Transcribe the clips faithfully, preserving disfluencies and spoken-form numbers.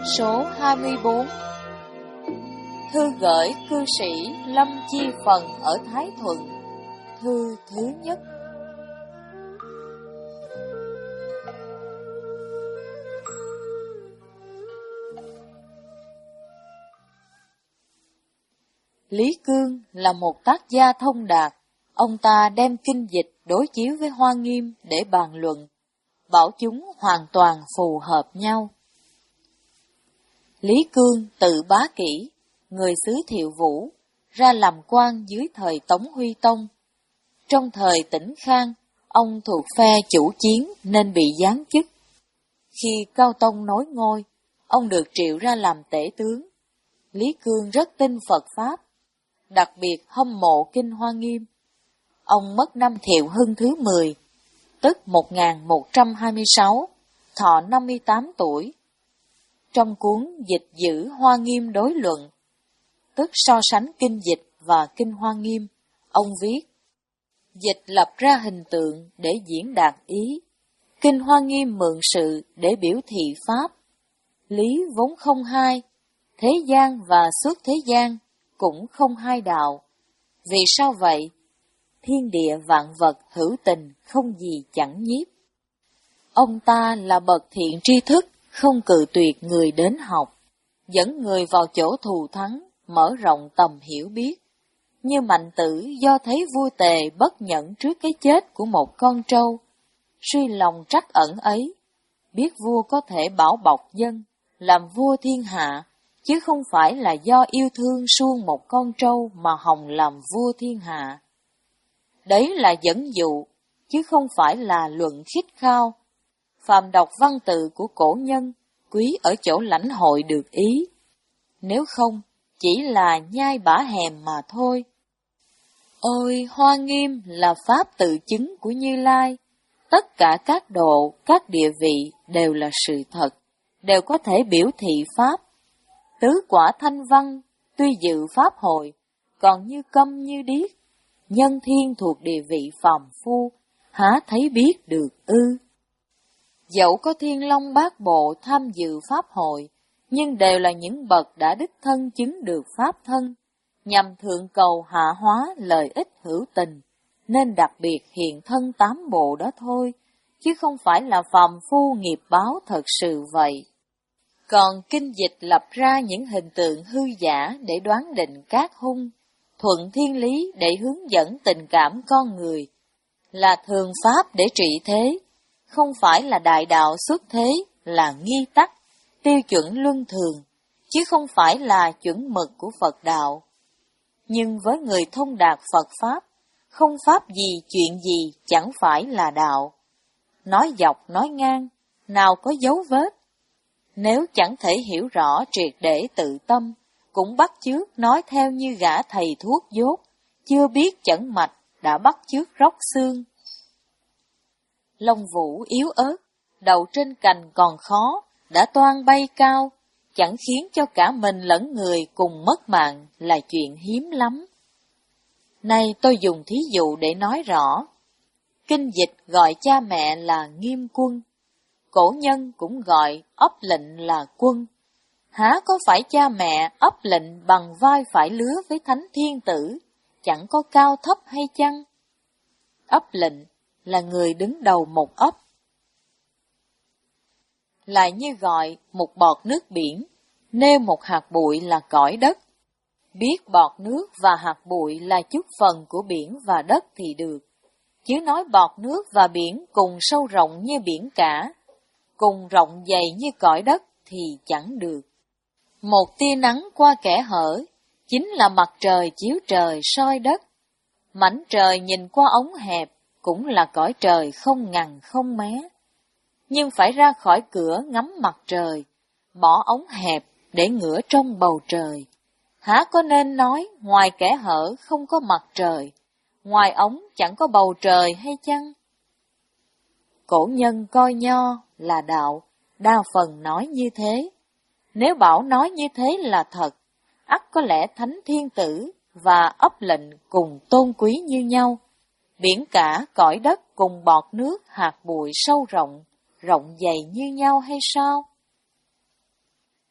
Số hai mươi bốn. Thư gửi cư sĩ Lâm Chi Phần ở Thái Thuận. Thư thứ nhất. Lý Cương là một tác gia thông đạt. Ông ta đem kinh dịch đối chiếu với Hoa Nghiêm để bàn luận, bảo chúng hoàn toàn phù hợp nhau. Lý Cương tự Bá Kỷ, người xứ Thiệu Vũ, ra làm quan dưới thời Tống Huy Tông. Trong thời Tĩnh Khang, ông thuộc phe chủ chiến nên bị giáng chức. Khi Cao Tông nối ngôi, ông được triệu ra làm tể tướng. Lý Cương rất tin Phật Pháp, đặc biệt hâm mộ kinh Hoa Nghiêm. Ông mất năm Thiệu Hưng thứ mười, tức một nghìn một trăm hai mươi sáu, thọ năm mươi tám tuổi. Trong cuốn Dịch Giữ Hoa Nghiêm đối luận, tức so sánh kinh dịch và kinh Hoa Nghiêm, ông viết: dịch lập ra hình tượng để diễn đạt ý, kinh Hoa Nghiêm mượn sự để biểu thị pháp. Lý vốn không hai, thế gian và xuất thế gian cũng không hai đạo. Vì sao vậy? Thiên địa vạn vật hữu tình, không gì chẳng nhiếp. Ông ta là bậc thiện tri thức, không cự tuyệt người đến học, dẫn người vào chỗ thù thắng, mở rộng tầm hiểu biết. Như Mạnh Tử do thấy vua Tề bất nhẫn trước cái chết của một con trâu, suy lòng trắc ẩn ấy, biết vua có thể bảo bọc dân, làm vua thiên hạ, chứ không phải là do yêu thương suông một con trâu mà hòng làm vua thiên hạ. Đấy là dẫn dụ, chứ không phải là luận khích khao. Phàm đọc văn tự của cổ nhân, quý ở chỗ lãnh hội được ý. Nếu không, chỉ là nhai bả hèm mà thôi. Ôi, Hoa Nghiêm là pháp tự chứng của Như Lai. Tất cả các độ, các địa vị đều là sự thật, đều có thể biểu thị pháp. Tứ quả thanh văn, tuy dự pháp hội, còn như câm như điếc. Nhân thiên thuộc địa vị phàm phu, há thấy biết được ư? Dẫu có Thiên Long Bát Bộ tham dự pháp hội, nhưng đều là những bậc đã đích thân chứng được pháp thân, nhằm thượng cầu hạ hóa lợi ích hữu tình, nên đặc biệt hiện thân tám bộ đó thôi, chứ không phải là phàm phu nghiệp báo thật sự vậy. Còn kinh dịch lập ra những hình tượng hư giả để đoán định các hung, thuận thiên lý để hướng dẫn tình cảm con người, là thường pháp để trị thế, không phải là đại đạo xuất thế, là nghi tắc, tiêu chuẩn luân thường, chứ không phải là chuẩn mực của Phật đạo. Nhưng với người thông đạt Phật Pháp, không pháp gì chuyện gì chẳng phải là đạo. Nói dọc nói ngang, nào có dấu vết. Nếu chẳng thể hiểu rõ triệt để tự tâm, cũng bắt chước nói theo như gã thầy thuốc dốt, chưa biết chẩn mạch đã bắt chước róc xương. Lông vũ yếu ớt, đầu trên cành còn khó, đã toan bay cao, chẳng khiến cho cả mình lẫn người cùng mất mạng là chuyện hiếm lắm. Nay tôi dùng thí dụ để nói rõ. Kinh dịch gọi cha mẹ là Nghiêm Quân, cổ nhân cũng gọi ấp lệnh là quân. Há có phải cha mẹ ấp lệnh bằng vai phải lứa với thánh thiên tử, chẳng có cao thấp hay chăng? Ấp lệnh là người đứng đầu một ấp. Lại như gọi một bọt nước biển, nêu một hạt bụi là cõi đất. Biết bọt nước và hạt bụi là chút phần của biển và đất thì được, chứ nói bọt nước và biển cùng sâu rộng như biển cả, cùng rộng dày như cõi đất thì chẳng được. Một tia nắng qua kẽ hở, chính là mặt trời chiếu trời soi đất. Mảnh trời nhìn qua ống hẹp, cũng là cõi trời không ngằn không mé. Nhưng phải ra khỏi cửa ngắm mặt trời, bỏ ống hẹp để ngửa trong bầu trời. Há có nên nói ngoài kẽ hở không có mặt trời, ngoài ống chẳng có bầu trời hay chăng? Cổ nhân coi nho là đạo, đa phần nói như thế. Nếu bảo nói như thế là thật, ắt có lẽ thánh thiên tử và ấp lệnh cùng tôn quý như nhau, biển cả cõi đất cùng bọt nước hạt bụi sâu rộng, rộng dày như nhau hay sao?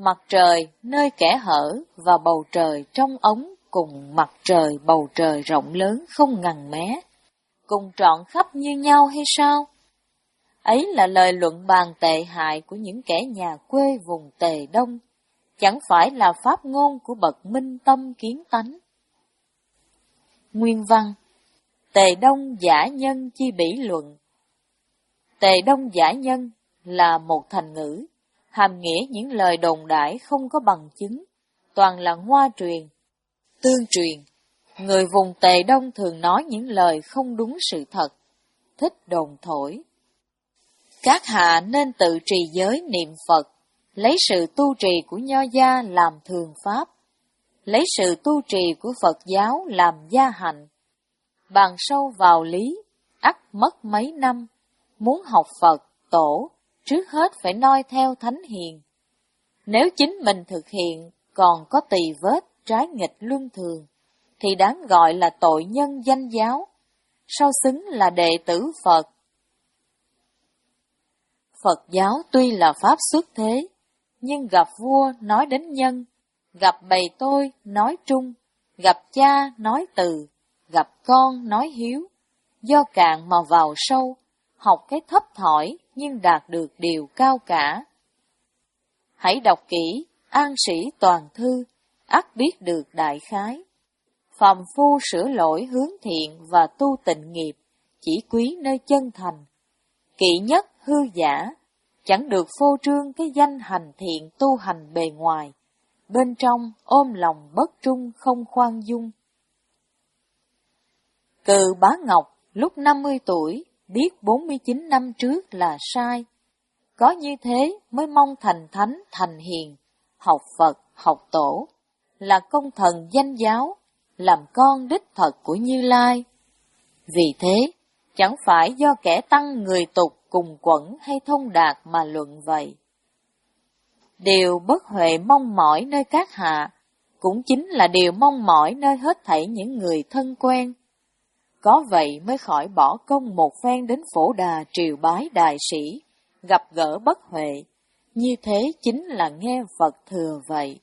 mặt trời nơi kẽ hở và bầu trời trong ống cùng mặt trời bầu trời rộng lớn không ngần mé, cùng trọn khắp như nhau hay sao? Ấy là lời luận bàn tệ hại của những kẻ nhà quê vùng Tề Đông, chẳng phải là pháp ngôn của bậc minh tâm kiến tánh. Nguyên văn: Tề Đông giả nhân chi bỉ luận. Tề Đông giả nhân là một thành ngữ, hàm nghĩa những lời đồn đại không có bằng chứng, toàn là ngoa truyền, tương truyền. Người vùng Tề Đông thường nói những lời không đúng sự thật, thích đồn thổi. Các hạ nên tự trì giới niệm Phật, lấy sự tu trì của Nho gia làm thường pháp, lấy sự tu trì của Phật giáo làm gia hạnh. Bàn sâu vào lý, ắt mất mấy năm, muốn học Phật, tổ, trước hết phải noi theo thánh hiền. Nếu chính mình thực hiện còn có tỳ vết trái nghịch luân thường, thì đáng gọi là tội nhân danh giáo, sao xứng là đệ tử Phật. Phật giáo tuy là pháp xuất thế, nhưng gặp vua nói đến nhân, gặp bầy tôi nói trung, gặp cha nói từ, gặp con nói hiếu. Do cạn mà vào sâu, học cái thấp thỏi nhưng đạt được điều cao cả. Hãy đọc kỹ An Sĩ Toàn Thư, ắt biết được đại khái. Phàm phu sửa lỗi hướng thiện và tu tịnh nghiệp, chỉ quý nơi chân thành. Kỵ nhất hư giả, chẳng được phô trương cái danh hành thiện tu hành bề ngoài, bên trong ôm lòng bất trung không khoan dung. Cừ Bá Ngọc lúc năm mươi tuổi biết bốn mươi chín năm trước là sai. Có như thế mới mong thành thánh thành hiền, học Phật học tổ, là công thần danh giáo, làm con đích thật của Như Lai. Vì thế, chẳng phải do kẻ tăng người tục cùng quẩn hay thông đạt mà luận vậy. Điều bất huệ mong mỏi nơi các hạ, cũng chính là điều mong mỏi nơi hết thảy những người thân quen. Có vậy mới khỏi bỏ công một phen đến Phổ Đà triều bái đại sĩ, gặp gỡ bất huệ, như thế chính là nghe Phật thừa vậy.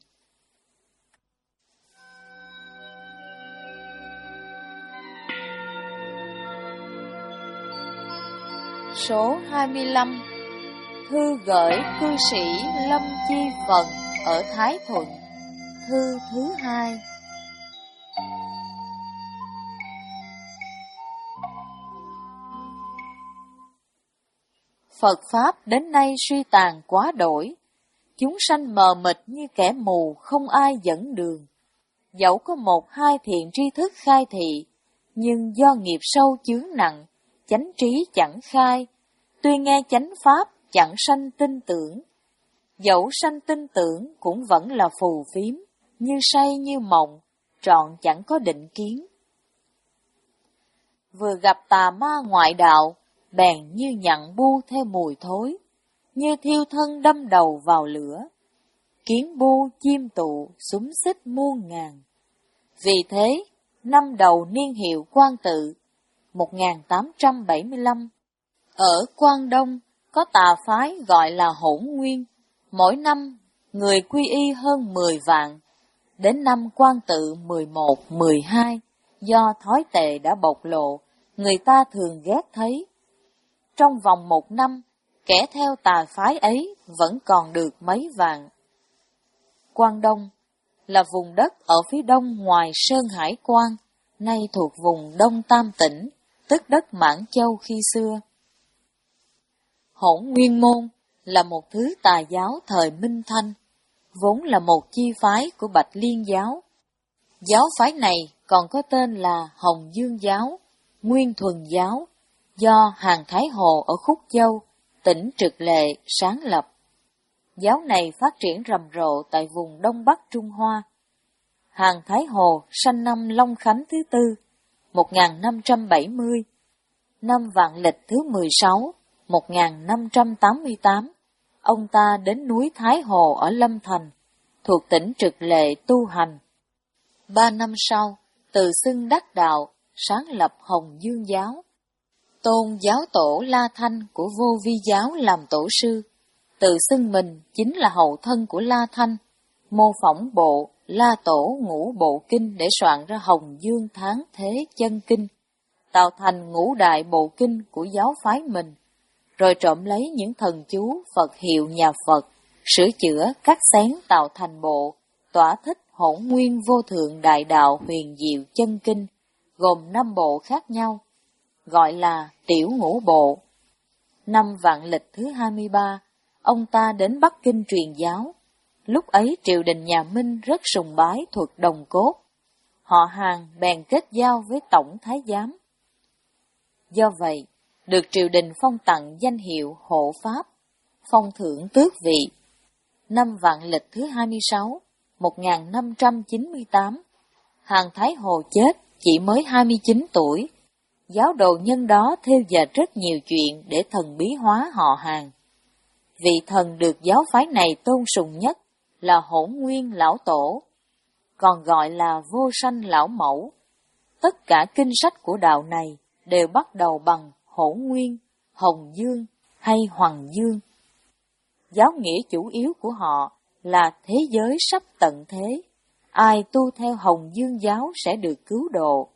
Số hai mươi lăm. Thư gửi cư sĩ Lâm Chi Phần ở Thái Thuận. Thư thứ hai. Phật Pháp đến nay suy tàn quá đổi, chúng sanh mờ mịt như kẻ mù không ai dẫn đường. Dẫu có một hai thiện tri thức khai thị, nhưng do nghiệp sâu chướng nặng, chánh trí chẳng khai, tuy nghe chánh Pháp chẳng sanh tin tưởng. Dẫu sanh tin tưởng cũng vẫn là phù phiếm, như say như mộng, trọn chẳng có định kiến. Vừa gặp tà ma ngoại đạo, bèn như nhặn bu theo mùi thối, như thiêu thân đâm đầu vào lửa. Kiến bu chim tụ xúm xích muôn ngàn. Vì thế, năm đầu niên hiệu Quang Tự, một nghìn tám trăm bảy mươi lăm, ở Quang Đông có tà phái gọi là Hỗn Nguyên, mỗi năm người quy y hơn mười vạn. Đến năm Quang Tự mười một, mười hai, do thói tệ đã bộc lộ, người ta thường ghét thấy. Trong vòng một năm, kẻ theo tà phái ấy vẫn còn được mấy vạn. Quang Đông là vùng đất ở phía đông ngoài Sơn Hải Quan, nay thuộc vùng Đông Tam Tỉnh, tức đất Mãn Châu khi xưa. Hỗn Nguyên Môn là một thứ tà giáo thời Minh Thanh, vốn là một chi phái của Bạch Liên giáo. Giáo phái này còn có tên là Hồng Dương giáo, Nguyên Thuần giáo, do Hàn Thái Hồ ở Khúc Châu, tỉnh Trực Lệ sáng lập. Giáo này phát triển rầm rộ tại vùng Đông Bắc Trung Hoa. Hàn Thái Hồ sanh năm Long Khánh thứ tư, một nghìn năm trăm bảy mươi, năm Vạn Lịch thứ mười sáu, một nghìn năm trăm tám mươi tám, ông ta đến núi Thái Hồ ở Lâm Thành, thuộc tỉnh Trực Lệ tu hành. Ba năm sau, tự xưng đắc đạo, sáng lập Hồng Dương giáo. Tôn giáo tổ La Thanh của Vô Vi giáo làm tổ sư, tự xưng mình chính là hậu thân của La Thanh, mô phỏng bộ La Tổ ngũ bộ kinh để soạn ra Hồng Dương Tháng Thế Chân Kinh, tạo thành ngũ đại bộ kinh của giáo phái mình, rồi trộm lấy những thần chú Phật hiệu nhà Phật, sửa chữa cắt xén tạo thành bộ Tỏa Thích Hỗn Nguyên Vô Thượng Đại Đạo Huyền Diệu Chân Kinh, gồm năm bộ khác nhau, gọi là Tiểu Ngũ Bộ. Năm Vạn Lịch thứ hai mươi ba, ông ta đến Bắc Kinh truyền giáo. Lúc ấy triều đình nhà Minh rất sùng bái thuật đồng cốt. Họ Hàn bèn kết giao với Tổng Thái Giám. Do vậy, được triều đình phong tặng danh hiệu Hộ Pháp, phong thưởng tước vị. Năm Vạn Lịch thứ hai mươi sáu, một nghìn năm trăm chín mươi tám, Hàn Thái Hồ chết chỉ mới hai mươi chín tuổi. Giáo đồ nhân đó theo dệt rất nhiều chuyện để thần bí hóa họ Hàn. Vị thần được giáo phái này tôn sùng nhất là Hỗn Nguyên Lão Tổ, còn gọi là Vô Sanh Lão Mẫu. Tất cả kinh sách của đạo này đều bắt đầu bằng Hỗn Nguyên, Hồng Dương hay Hoằng Dương. Giáo nghĩa chủ yếu của họ là thế giới sắp tận thế, ai tu theo Hồng Dương giáo sẽ được cứu độ.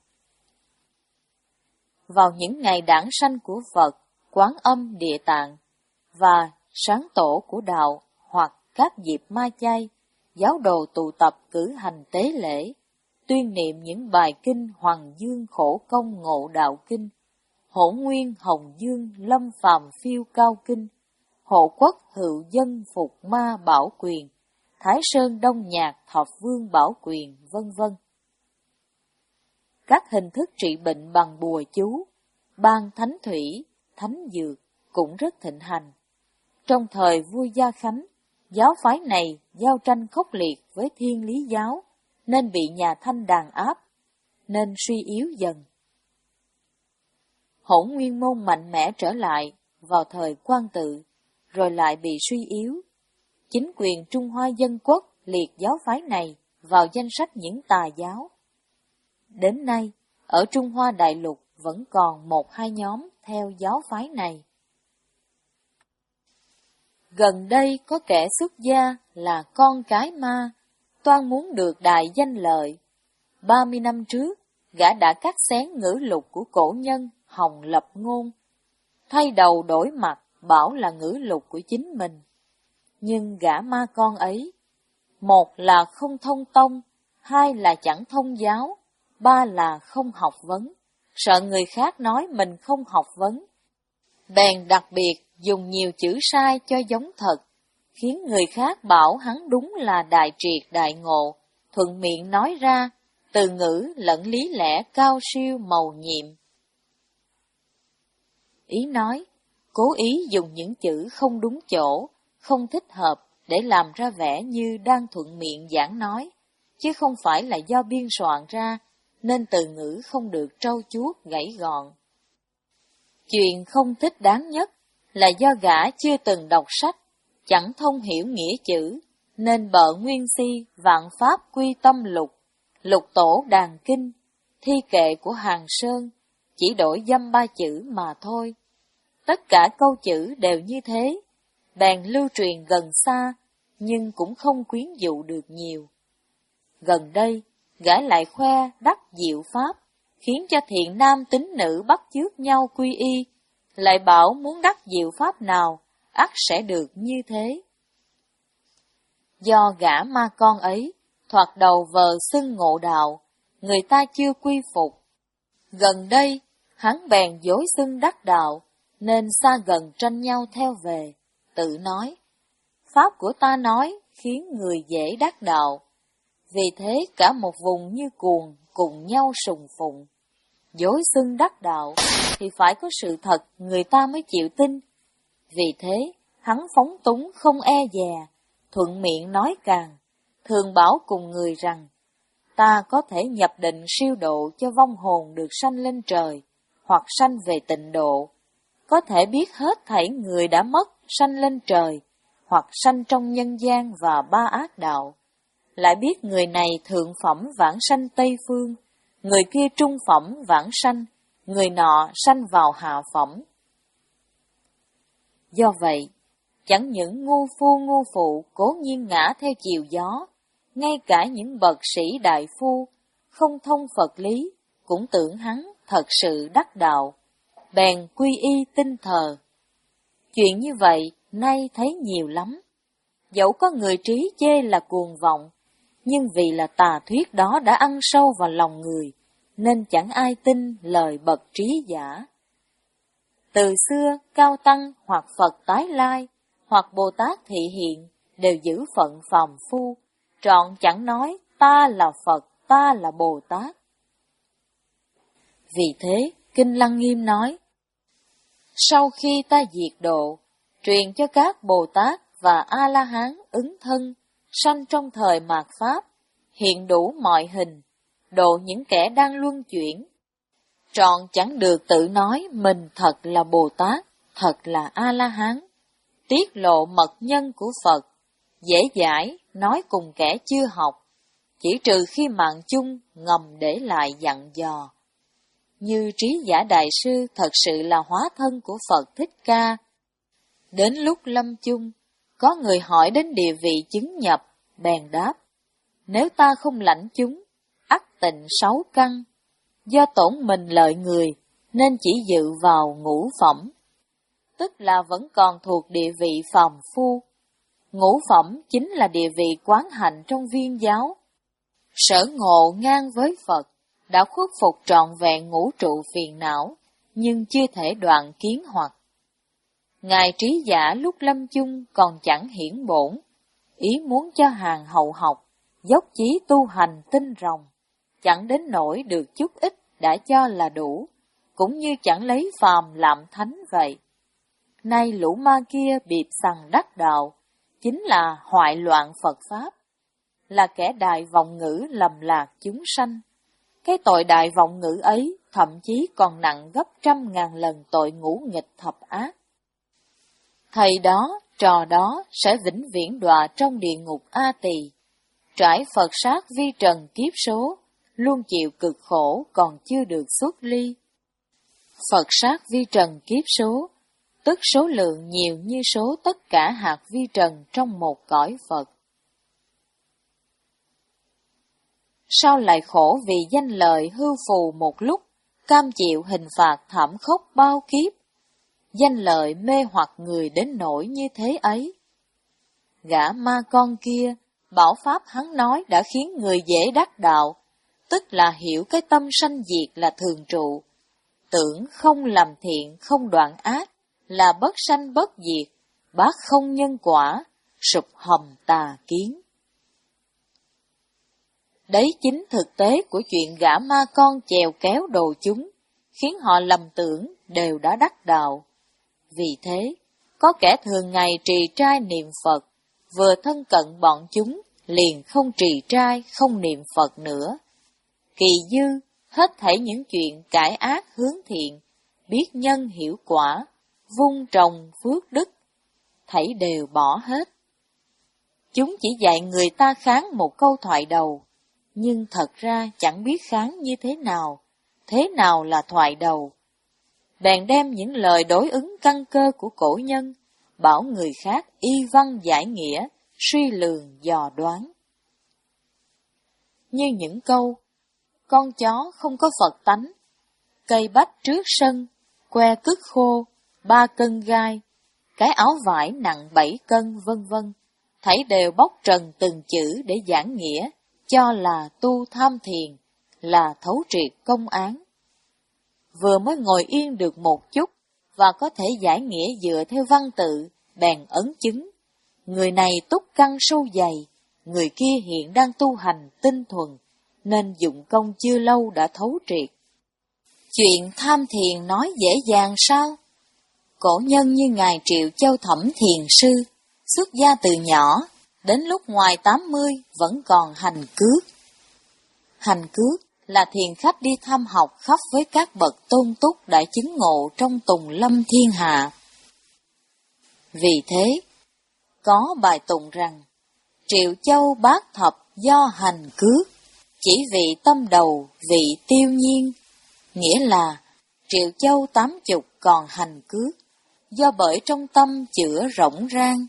Vào những ngày đản sanh của Phật, Quán Âm Địa Tạng và sáng tổ của đạo hoặc các dịp ma chay, giáo đồ tụ tập cử hành tế lễ, tuyên niệm những bài kinh Hoằng Dương Khổ Công Ngộ Đạo Kinh, Hỗn Nguyên Hồng Dương Lâm Phàm Phiêu Cao Kinh, Hộ Quốc Hữu Dân Phục Ma Bảo Quyền, Thái Sơn Đông Nhạc Thập Vương Bảo Quyền, vân vân. Các hình thức trị bệnh bằng bùa chú, ban thánh thủy, thánh dược cũng rất thịnh hành. Trong thời vua Gia Khánh, giáo phái này giao tranh khốc liệt với Thiên Lý giáo, nên bị nhà Thanh đàn áp, nên suy yếu dần. Hỗn Nguyên môn mạnh mẽ trở lại vào thời Quang Tự, rồi lại bị suy yếu. Chính quyền Trung Hoa Dân Quốc liệt giáo phái này vào danh sách những tà giáo. Đến nay, ở Trung Hoa Đại Lục vẫn còn một hai nhóm theo giáo phái này. Gần đây có kẻ xuất gia là con cái ma, toan muốn được đại danh lợi. Ba mươi năm trước, gã đã cắt xén ngữ lục của cổ nhân Hồng Lập Ngôn, thay đầu đổi mặt bảo là ngữ lục của chính mình. Nhưng gã ma con ấy, một là không thông tông, hai là chẳng thông giáo, ba là không học vấn, sợ người khác nói mình không học vấn. Bèn đặc biệt dùng nhiều chữ sai cho giống thật, khiến người khác bảo hắn đúng là đại triệt đại ngộ, thuận miệng nói ra, từ ngữ lẫn lý lẽ cao siêu mầu nhiệm. Ý nói, cố ý dùng những chữ không đúng chỗ, không thích hợp để làm ra vẻ như đang thuận miệng giảng nói, chứ không phải là do biên soạn ra, nên từ ngữ không được trau chuốt gãy gọn. Chuyện không thích đáng nhất là do gã chưa từng đọc sách, chẳng thông hiểu nghĩa chữ, nên bợ nguyên si vạn pháp quy tâm lục, lục tổ đàn kinh, thi kệ của Hàng Sơn, chỉ đổi dăm ba chữ mà thôi. Tất cả câu chữ đều như thế, bèn lưu truyền gần xa, nhưng cũng không quyến dụ được nhiều. Gần đây, gã lại khoe đắc diệu pháp, khiến cho thiện nam tín nữ bắt chước nhau quy y, lại bảo muốn đắc diệu pháp nào, ắt sẽ được như thế. Do gã ma con ấy, thoạt đầu vờ xưng ngộ đạo, người ta chưa quy phục. Gần đây, hắn bèn dối xưng đắc đạo, nên xa gần tranh nhau theo về, tự nói, pháp của ta nói khiến người dễ đắc đạo. Vì thế cả một vùng như cuồng cùng nhau sùng phụng. Dối xưng đắc đạo thì phải có sự thật người ta mới chịu tin. Vì thế hắn phóng túng không e dè, thuận miệng nói càng, thường bảo cùng người rằng, ta có thể nhập định siêu độ cho vong hồn được sanh lên trời, hoặc sanh về tịnh độ, có thể biết hết thảy người đã mất sanh lên trời, hoặc sanh trong nhân gian và ba ác đạo. Lại biết người này thượng phẩm vãng sanh Tây Phương, người kia trung phẩm vãng sanh, người nọ sanh vào hạ phẩm. Do vậy, Chẳng những ngu phu ngu phụ cố nhiên ngã theo chiều gió, ngay cả những bậc sĩ đại phu, không thông Phật lý, cũng tưởng hắn thật sự đắc đạo, bèn quy y tinh thờ. Chuyện như vậy, nay thấy nhiều lắm. Dẫu có người trí chê là cuồng vọng, nhưng vì là tà thuyết đó đã ăn sâu vào lòng người, nên chẳng ai tin lời bậc trí giả. Từ xưa, Cao Tăng hoặc Phật tái lai, hoặc Bồ Tát thị hiện, đều giữ phận phàm phu, trọn chẳng nói ta là Phật, ta là Bồ Tát. Vì thế, Kinh Lăng Nghiêm nói, sau khi ta diệt độ, truyền cho các Bồ Tát và A-la-hán ứng thân, sanh trong thời mạt Pháp, hiện đủ mọi hình, độ những kẻ đang luân chuyển. Trọn chẳng được tự nói mình thật là Bồ Tát, thật là A-la-hán, tiết lộ mật nhân của Phật, dễ dãi nói cùng kẻ chưa học, chỉ trừ khi mạng chung ngầm để lại dặn dò. Như Trí Giả Đại Sư thật sự là hóa thân của Phật Thích Ca. Đến lúc lâm chung, có người hỏi đến địa vị chứng nhập, bèn đáp, nếu ta không lãnh chúng, ắt tịnh sáu căn, do tổn mình lợi người, nên chỉ dự vào ngũ phẩm, tức là vẫn còn thuộc địa vị phàm phu. Ngũ phẩm chính là địa vị quán hạnh trong viên giáo. Sở ngộ ngang với Phật, đã khuất phục trọn vẹn ngũ trụ phiền não, nhưng chưa thể đoạn kiến hoặc. Ngài Trí Giả lúc lâm chung còn chẳng hiển bổn, ý muốn cho hàng hậu học, dốc chí tu hành tinh rồng, chẳng đến nỗi được chút ít đã cho là đủ, cũng như chẳng lấy phàm làm thánh vậy. Nay lũ ma kia biệp sằng đắc đạo, chính là hoại loạn Phật Pháp, là kẻ đại vọng ngữ lầm lạc chúng sanh. Cái tội đại vọng ngữ ấy thậm chí còn nặng gấp trăm ngàn lần tội ngũ nghịch thập ác. Thầy đó, trò đó sẽ vĩnh viễn đọa trong địa ngục A Tỳ, trải Phật sát vi trần kiếp số, luôn chịu cực khổ còn chưa được xuất ly. Phật sát vi trần kiếp số, tức số lượng nhiều như số tất cả hạt vi trần trong một cõi Phật. Sao lại khổ vì danh lợi hư phù một lúc, cam chịu hình phạt thảm khốc bao kiếp? Danh lợi mê hoặc người đến nỗi như thế ấy. Gã ma con kia, bảo pháp hắn nói đã khiến người dễ đắc đạo, tức là hiểu cái tâm sanh diệt là thường trụ, tưởng không làm thiện không đoạn ác, là bất sanh bất diệt, bác không nhân quả, sụp hầm tà kiến. Đấy chính thực tế của chuyện gã ma con chèo kéo đồ chúng, khiến họ lầm tưởng đều đã đắc đạo. Vì thế, có kẻ thường ngày trì trai niệm Phật, vừa thân cận bọn chúng, liền không trì trai, không niệm Phật nữa. Kỳ dư, hết thảy những chuyện cải ác hướng thiện, biết nhân hiểu quả, vun trồng phước đức, thảy đều bỏ hết. Chúng chỉ dạy người ta kháng một câu thoại đầu, nhưng thật ra chẳng biết kháng như thế nào, thế nào là thoại đầu. Bèn đem những lời đối ứng căn cơ của cổ nhân, bảo người khác y văn giải nghĩa, suy lường dò đoán. Như những câu, con chó không có Phật tánh, cây bách trước sân, que cứt khô, ba cân gai, cái áo vải nặng bảy cân vân vân, thảy đều bóc trần từng chữ để giảng nghĩa, cho là tu tham thiền, là thấu triệt công án. Vừa mới ngồi yên được một chút, và có thể giải nghĩa dựa theo văn tự, bèn ấn chứng. Người này túc căn sâu dày, người kia hiện đang tu hành tinh thuần, nên dụng công chưa lâu đã thấu triệt. Chuyện tham thiền nói dễ dàng sao? Cổ nhân như Ngài Triệu Châu Thẩm Thiền Sư, xuất gia từ nhỏ, đến lúc ngoài tám mươi vẫn còn hành cước. Hành cước là thiền khách đi thăm học khắp với các bậc tôn túc đã chứng ngộ trong tùng lâm thiên hạ. Vì thế, có bài tụng rằng, Triệu Châu bát thập do hành cước, chỉ vị tâm đầu vị tiêu nhiên, nghĩa là Triệu Châu tám chục còn hành cước, do bởi trong tâm chữa rỗng rang.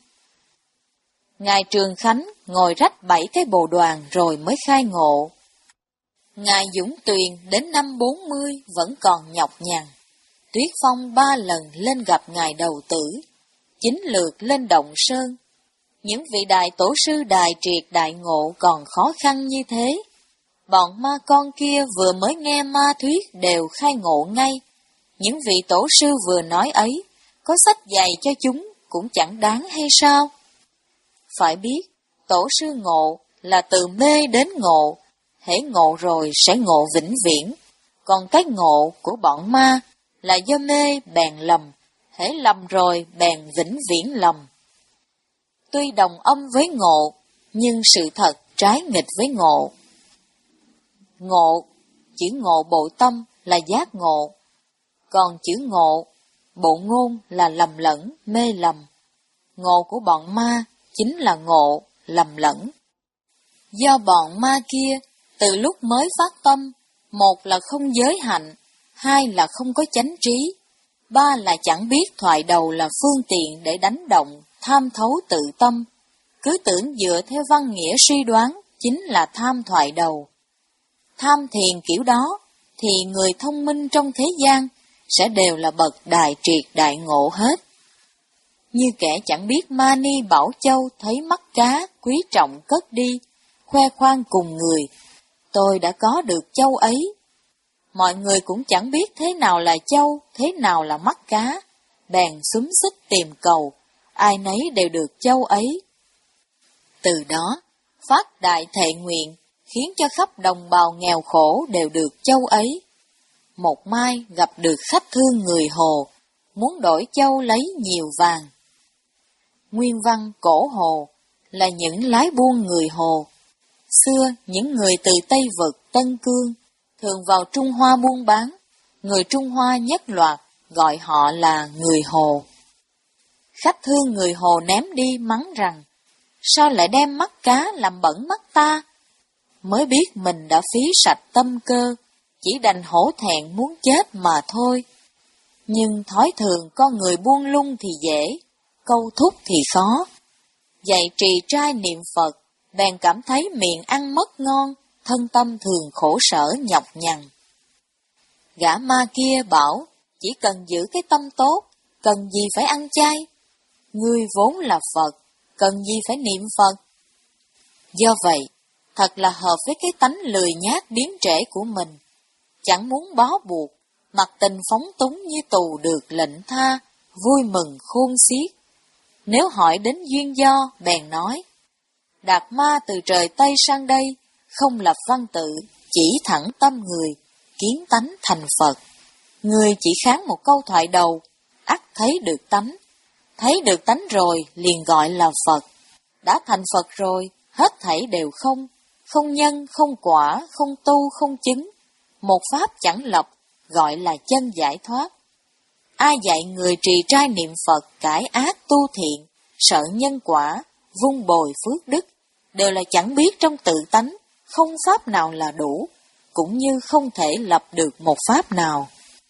Ngài Trường Khánh ngồi rách bảy cái bồ đoàn rồi mới khai ngộ. Ngài Dũng Tuyền đến năm bốn mươi vẫn còn nhọc nhằn. Tuyết Phong ba lần lên gặp Ngài Đầu Tử, chín lượt lên Động Sơn. Những vị đại tổ sư đại triệt đại ngộ còn khó khăn như thế. Bọn ma con kia vừa mới nghe ma thuyết đều khai ngộ ngay. Những vị tổ sư vừa nói ấy, có sách dạy cho chúng cũng chẳng đáng hay sao? Phải biết, tổ sư ngộ là từ mê đến ngộ, hễ ngộ rồi sẽ ngộ vĩnh viễn. Còn cái ngộ của bọn ma là do mê bèn lầm, hễ lầm rồi bèn vĩnh viễn lầm. Tuy đồng âm với ngộ, nhưng sự thật trái nghịch với ngộ. Ngộ, chữ ngộ bộ tâm là giác ngộ, còn chữ ngộ, bộ ngôn là lầm lẫn, mê lầm. Ngộ của bọn ma chính là ngộ, lầm lẫn. Do bọn ma kia, từ lúc mới phát tâm, một là không giới hạnh, hai là không có chánh trí, ba là chẳng biết thoại đầu là phương tiện để đánh động, tham thấu tự tâm. Cứ tưởng dựa theo văn nghĩa suy đoán chính là tham thoại đầu. Tham thiền kiểu đó, thì người thông minh trong thế gian sẽ đều là bậc đại triệt đại ngộ hết. Như kẻ chẳng biết Mani Bảo Châu thấy mắt cá quý trọng cất đi, khoe khoang cùng người, tôi đã có được châu ấy. Mọi người cũng chẳng biết thế nào là châu, thế nào là mắt cá, bèn xúm xích tìm cầu, ai nấy đều được châu ấy. Từ đó, phát đại thệ nguyện, khiến cho khắp đồng bào nghèo khổ đều được châu ấy. Một mai gặp được khách thương người Hồ, muốn đổi châu lấy nhiều vàng. Nguyên văn cổ Hồ là những lái buôn người Hồ. Xưa, những người từ Tây Vực, Tân Cương, thường vào Trung Hoa buôn bán, người Trung Hoa nhất loạt gọi họ là người Hồ. Khách thương người Hồ ném đi mắng rằng, sao lại đem mắt cá làm bẩn mắt ta? Mới biết mình đã phí sạch tâm cơ, chỉ đành hổ thẹn muốn chết mà thôi. Nhưng thói thường con người buông lung thì dễ, câu thúc thì khó. Dạy trì trai niệm Phật, bèn cảm thấy miệng ăn mất ngon, thân tâm thường khổ sở nhọc nhằn. Gã ma kia bảo, chỉ cần giữ cái tâm tốt, cần gì phải ăn chay? Ngươi vốn là Phật, cần gì phải niệm Phật? Do vậy, thật là hợp với cái tánh lười nhác biến trễ của mình. Chẳng muốn bó buộc, mặc tình phóng túng như tù được lệnh tha, vui mừng khôn xiết. Nếu hỏi đến duyên do, bèn nói, Đạt Ma từ trời Tây sang đây, không lập văn tự, chỉ thẳng tâm người, kiến tánh thành Phật. Người chỉ kháng một câu thoại đầu, ắt thấy được tánh. Thấy được tánh rồi, liền gọi là Phật. Đã thành Phật rồi, hết thảy đều không, không nhân, không quả, không tu, không chứng. Một pháp chẳng lập, gọi là chân giải thoát. Ai dạy người trì trai niệm Phật cải ác tu thiện, sợ nhân quả, vun bồi phước đức, đều là chẳng biết trong tự tánh, không pháp nào là đủ, cũng như không thể lập được một pháp nào.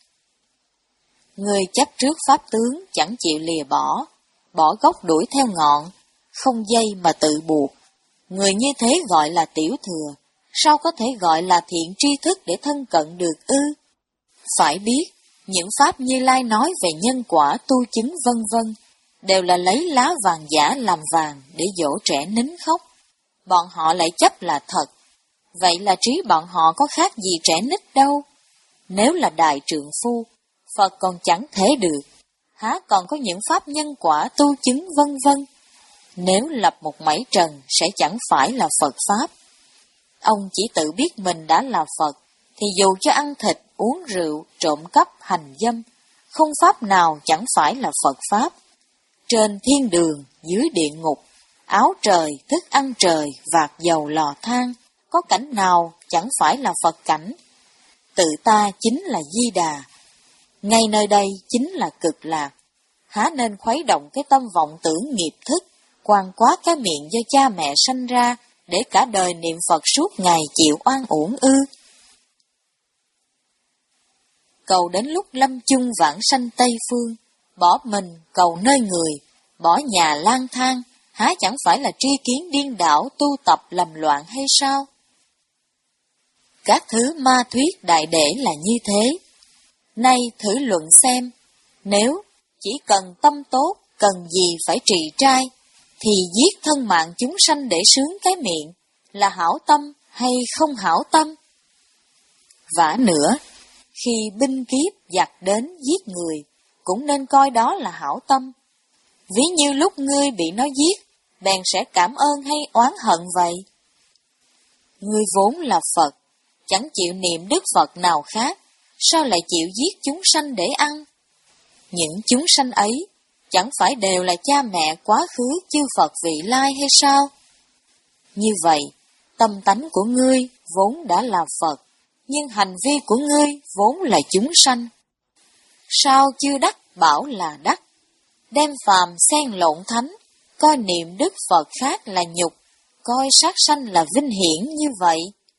Người chấp trước pháp tướng chẳng chịu lìa bỏ, bỏ gốc đuổi theo ngọn, không dây mà tự buộc. Người như thế gọi là tiểu thừa, sao có thể gọi là thiện tri thức để thân cận được ư? Phải biết, những pháp Như Lai nói về nhân quả tu chứng vân vân, đều là lấy lá vàng giả làm vàng để dỗ trẻ nín khóc. Bọn họ lại chấp là thật. Vậy là trí bọn họ có khác gì trẻ nít đâu. Nếu là đại trượng phu, Phật còn chẳng thể được, há còn có những pháp nhân quả tu chứng vân vân. Nếu lập một mảy trần sẽ chẳng phải là Phật Pháp. Ông chỉ tự biết mình đã là Phật, thì dù cho ăn thịt, uống rượu, trộm cắp, hành dâm, không pháp nào chẳng phải là Phật Pháp. Trên thiên đường, dưới địa ngục, áo trời, thức ăn trời, vạc dầu lò than, có cảnh nào chẳng phải là Phật cảnh. Tự ta chính là Di Đà, ngay nơi đây chính là cực lạc. Há nên khuấy động cái tâm vọng tưởng nghiệp thức, quằn quát cái miệng do cha mẹ sanh ra, để cả đời niệm Phật suốt ngày chịu oan uổng ư? Cầu đến lúc lâm chung vãng sanh Tây Phương, Bỏ mình cầu nơi người, bỏ nhà lang thang, há chẳng phải là tri kiến điên đảo tu tập lầm loạn hay sao? Các thứ ma thuyết đại để là như thế. Nay thử luận xem, nếu chỉ cần tâm tốt, cần gì phải trì trai, thì giết thân mạng chúng sanh để sướng cái miệng là hảo tâm hay không hảo tâm? Vả nữa, khi binh kiếp giặc đến giết người, cũng nên coi đó là hảo tâm. Ví như lúc ngươi bị nó giết, bèn sẽ cảm ơn hay oán hận vậy? Ngươi vốn là Phật, chẳng chịu niệm Đức Phật nào khác, sao lại chịu giết chúng sanh để ăn? Những chúng sanh ấy chẳng phải đều là cha mẹ quá khứ chư Phật vị lai hay sao? Như vậy, tâm tánh của ngươi vốn đã là Phật, nhưng hành vi của ngươi vốn là chúng sanh. Sao chưa đắc bảo là đắc? Đem phàm xen lộn thánh, coi niệm Đức Phật khác là nhục, coi sát sanh là vinh hiển như vậy.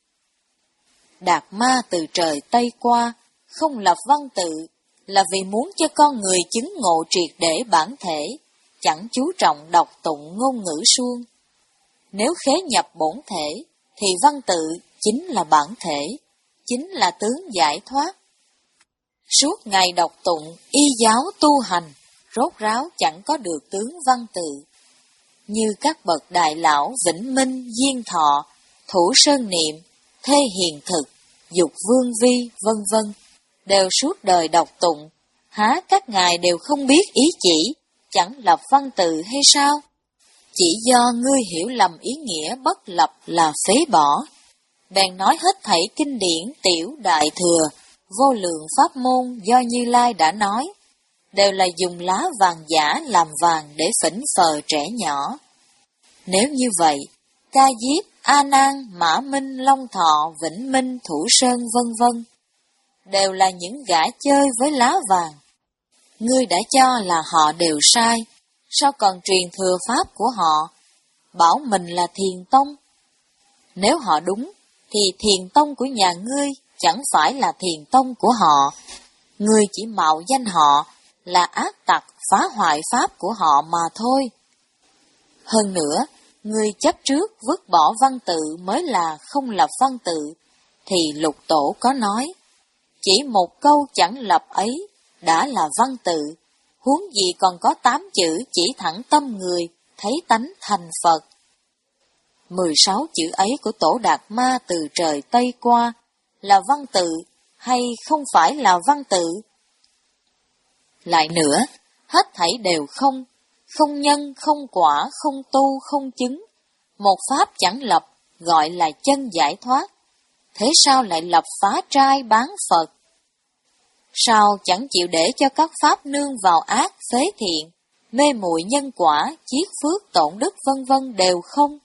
Đạt Ma từ trời Tây qua, không lập văn tự, là vì muốn cho con người chứng ngộ triệt để bản thể, chẳng chú trọng đọc tụng ngôn ngữ suông. Nếu khế nhập bổn thể, thì văn tự chính là bản thể, chính là tướng giải thoát. Suốt ngày đọc tụng, y giáo tu hành, rốt ráo chẳng có được tướng văn tự. Như các bậc đại lão Vĩnh Minh, Diên Thọ, Thủ Sơn Niệm, Thê Hiền Thực, Dục Vương Vi, vân vân, đều suốt đời đọc tụng, há các ngài đều không biết ý chỉ, chẳng lập văn tự hay sao? Chỉ do ngươi hiểu lầm ý nghĩa bất lập là phế bỏ. Bèn nói hết thảy kinh điển tiểu đại thừa, vô lượng pháp môn do Như Lai đã nói, đều là dùng lá vàng giả làm vàng để phỉnh phờ trẻ nhỏ. Nếu như vậy, Ca Diếp, A Nan, Mã Minh, Long Thọ, Vĩnh Minh, Thủ Sơn vân vân đều là những gã chơi với lá vàng. Ngươi đã cho là họ đều sai, sao còn truyền thừa pháp của họ, bảo mình là Thiền Tông? Nếu họ đúng, thì Thiền Tông của nhà ngươi chẳng phải là Thiền Tông của họ. Ngươi chỉ mạo danh họ là ác tặc phá hoại pháp của họ mà thôi. Hơn nữa, ngươi chấp trước vứt bỏ văn tự mới là không lập văn tự, thì Lục Tổ có nói, chỉ một câu chẳng lập ấy đã là văn tự, huống gì còn có tám chữ chỉ thẳng tâm người, thấy tánh thành Phật. Mười sáu chữ ấy của Tổ Đạt Ma từ trời Tây qua là văn tự hay không phải là văn tự? Lại nữa, hết thảy đều không, không nhân, không quả, không tu, không chứng. Một pháp chẳng lập, gọi là chân giải thoát. Thế sao lại lập phá trai bán Phật? Sao chẳng chịu để cho các pháp nương vào ác, phế thiện, mê muội nhân quả, chiết phước, tổn đức vân vân đều không?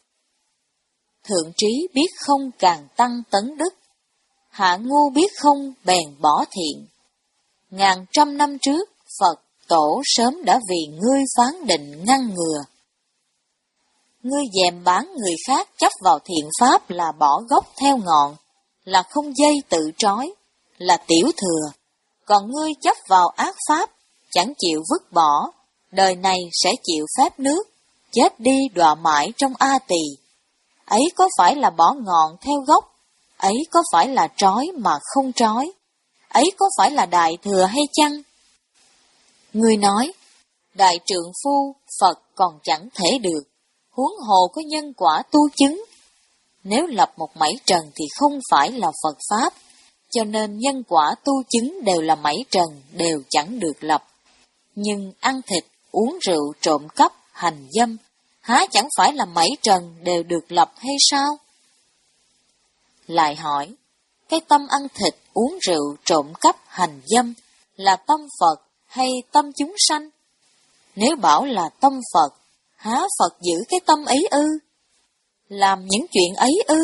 Thượng trí biết không càng tăng tấn đức, hạ ngu biết không bèn bỏ thiện. Ngàn trăm năm trước, Phật Tổ sớm đã vì ngươi phán định ngăn ngừa. Ngươi dèm bán người khác chấp vào thiện pháp là bỏ gốc theo ngọn, là không dây tự trói, là tiểu thừa. Còn ngươi chấp vào ác pháp, chẳng chịu vứt bỏ, đời này sẽ chịu phép nước, chết đi đọa mãi trong A Tỳ. Ấy có phải là bỏ ngọn theo gốc, ấy có phải là trói mà không trói, ấy có phải là đại thừa hay chăng? Ngươi nói, đại trượng phu, Phật còn chẳng thể được, huống hồ có nhân quả tu chứng. Nếu lập một mảy trần thì không phải là Phật Pháp, cho nên nhân quả tu chứng đều là mảy trần, đều chẳng được lập. Nhưng ăn thịt, uống rượu, trộm cắp, hành dâm, há chẳng phải là mảy trần đều được lập hay sao? Lại hỏi, cái tâm ăn thịt, uống rượu, trộm cắp, hành dâm là tâm Phật hay tâm chúng sanh? Nếu bảo là tâm Phật, há Phật giữ cái tâm ấy ư? Làm những chuyện ấy ư?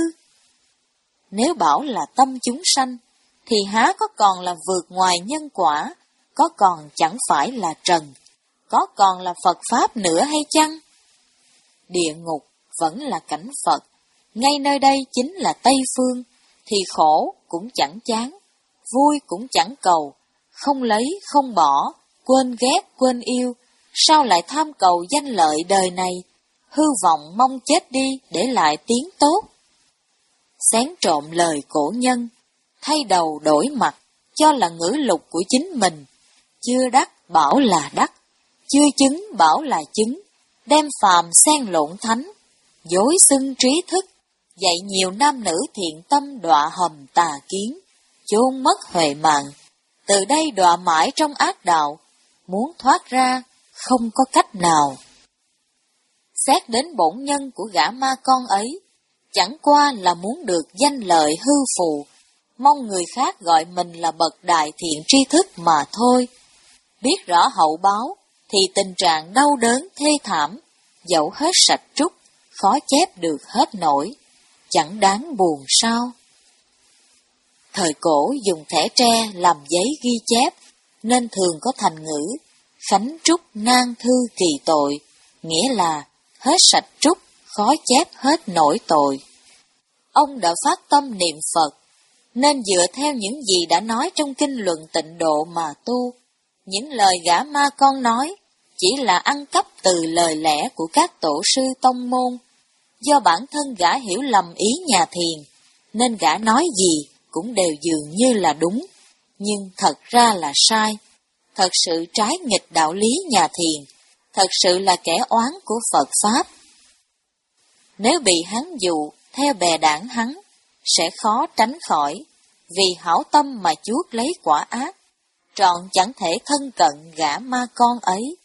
Nếu bảo là tâm chúng sanh, thì há có còn là vượt ngoài nhân quả, có còn chẳng phải là trần, có còn là Phật Pháp nữa hay chăng? Địa ngục vẫn là cảnh Phật, ngay nơi đây chính là Tây Phương, thì khổ cũng chẳng chán, vui cũng chẳng cầu, không lấy không bỏ, quên ghét, quên yêu, sao lại tham cầu danh lợi đời này, hư vọng mong chết đi để lại tiếng tốt. Xén trộm lời cổ nhân, thay đầu đổi mặt, cho là ngữ lục của chính mình, chưa đắc bảo là đắc, chưa chứng bảo là chứng, đem phàm xen lộn thánh, dối xưng trí thức, dạy nhiều nam nữ thiện tâm đọa hầm tà kiến, chôn mất huệ mạng, từ đây đọa mãi trong ác đạo, muốn thoát ra không có cách nào. Xét đến bổn nhân của gã ma con ấy, chẳng qua là muốn được danh lợi hư phù, mong người khác gọi mình là bậc đại thiện tri thức mà thôi. Biết rõ hậu báo, thì tình trạng đau đớn thê thảm, dẫu hết sạch trúc, khó chép được hết nổi, chẳng đáng buồn sao. Thời cổ dùng thẻ tre làm giấy ghi chép, nên thường có thành ngữ, khánh trúc nan thư kỳ tội, nghĩa là hết sạch trúc, khó chép hết nổi tội. Ông đã phát tâm niệm Phật, nên dựa theo những gì đã nói trong kinh luận Tịnh Độ mà tu. Những lời gã ma con nói chỉ là ăn cắp từ lời lẽ của các tổ sư tông môn. Do bản thân gã hiểu lầm ý nhà thiền, nên gã nói gì cũng đều dường như là đúng, nhưng thật ra là sai. Thật sự trái nghịch đạo lý nhà thiền, thật sự là kẻ oán của Phật Pháp. Nếu bị hắn dụ theo bè đảng hắn, sẽ khó tránh khỏi, vì hảo tâm mà chuốc lấy quả ác, trọn chẳng thể thân cận gã ma con ấy.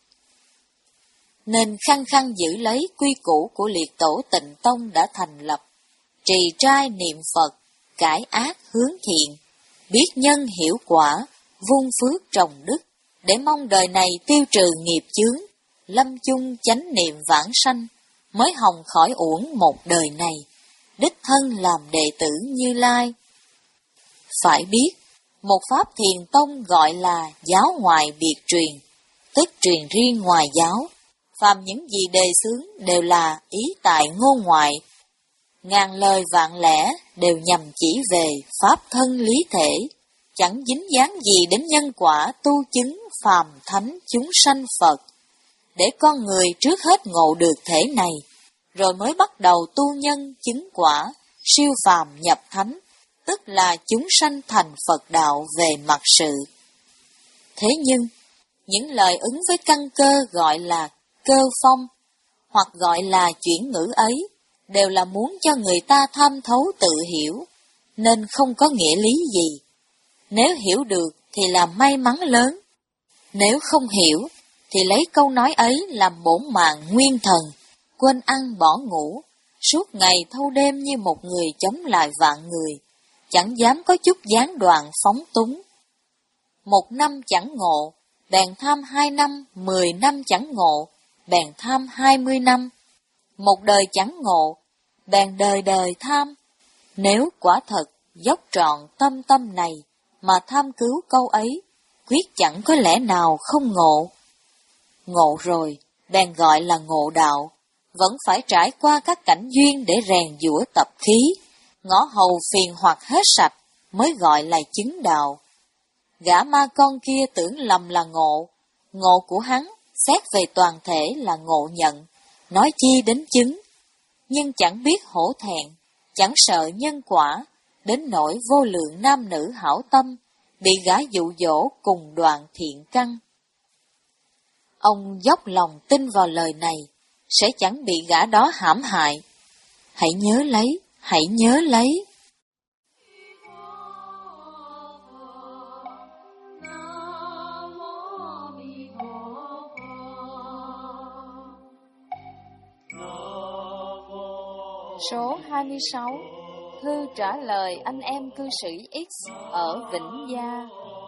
Nên khăng khăng giữ lấy quy củ của liệt tổ Tịnh Tông đã thành lập, trì trai niệm Phật, cải ác hướng thiện, biết nhân hiểu quả, vun phước trồng đức, để mong đời này tiêu trừ nghiệp chướng, lâm chung chánh niệm vãng sanh, mới hòng khỏi uổng một đời này, đích thân làm đệ tử Như Lai. Phải biết, một pháp thiền tông gọi là giáo ngoại biệt truyền, tức truyền riêng ngoài giáo, phàm những gì đề xướng đều là ý tại ngôn ngoại, ngàn lời vạn lẽ đều nhằm chỉ về pháp thân lý thể, chẳng dính dáng gì đến nhân quả tu chứng phàm thánh chúng sanh Phật. Để con người trước hết ngộ được thể này, rồi mới bắt đầu tu nhân chứng quả, siêu phàm nhập thánh, tức là chúng sanh thành Phật đạo về mặt sự. Thế nhưng, những lời ứng với căn cơ gọi là cơ phong, hoặc gọi là chuyển ngữ ấy, đều là muốn cho người ta tham thấu tự hiểu, nên không có nghĩa lý gì. Nếu hiểu được thì là may mắn lớn, nếu không hiểu thì lấy câu nói ấy làm bổn mạng nguyên thần, quên ăn bỏ ngủ, suốt ngày thâu đêm như một người chống lại vạn người, chẳng dám có chút gián đoạn phóng túng. Một năm chẳng ngộ, bèn tham hai năm, mười năm chẳng ngộ, bèn tham hai mươi năm. Một đời chẳng ngộ, bèn đời đời tham. Nếu quả thật dốc trọn tâm tâm này mà tham cứu câu ấy, quyết chẳng có lẽ nào không ngộ. Ngộ rồi, bèn gọi là ngộ đạo, vẫn phải trải qua các cảnh duyên để rèn giũa tập khí, ngõ hầu phiền hoặc hết sạch mới gọi là chứng đạo. Gã ma con kia tưởng lầm là ngộ, ngộ của hắn xét về toàn thể là ngộ nhận, nói chi đến chứng, nhưng chẳng biết hổ thẹn, chẳng sợ nhân quả, đến nỗi vô lượng nam nữ hảo tâm, bị gã dụ dỗ cùng đoạn thiện căn. Ông dốc lòng tin vào lời này, sẽ chẳng bị gã đó hãm hại. Hãy nhớ lấy, hãy nhớ lấy. Số hai mươi sáu. Thư trả lời anh em cư sĩ X ở Vĩnh Gia.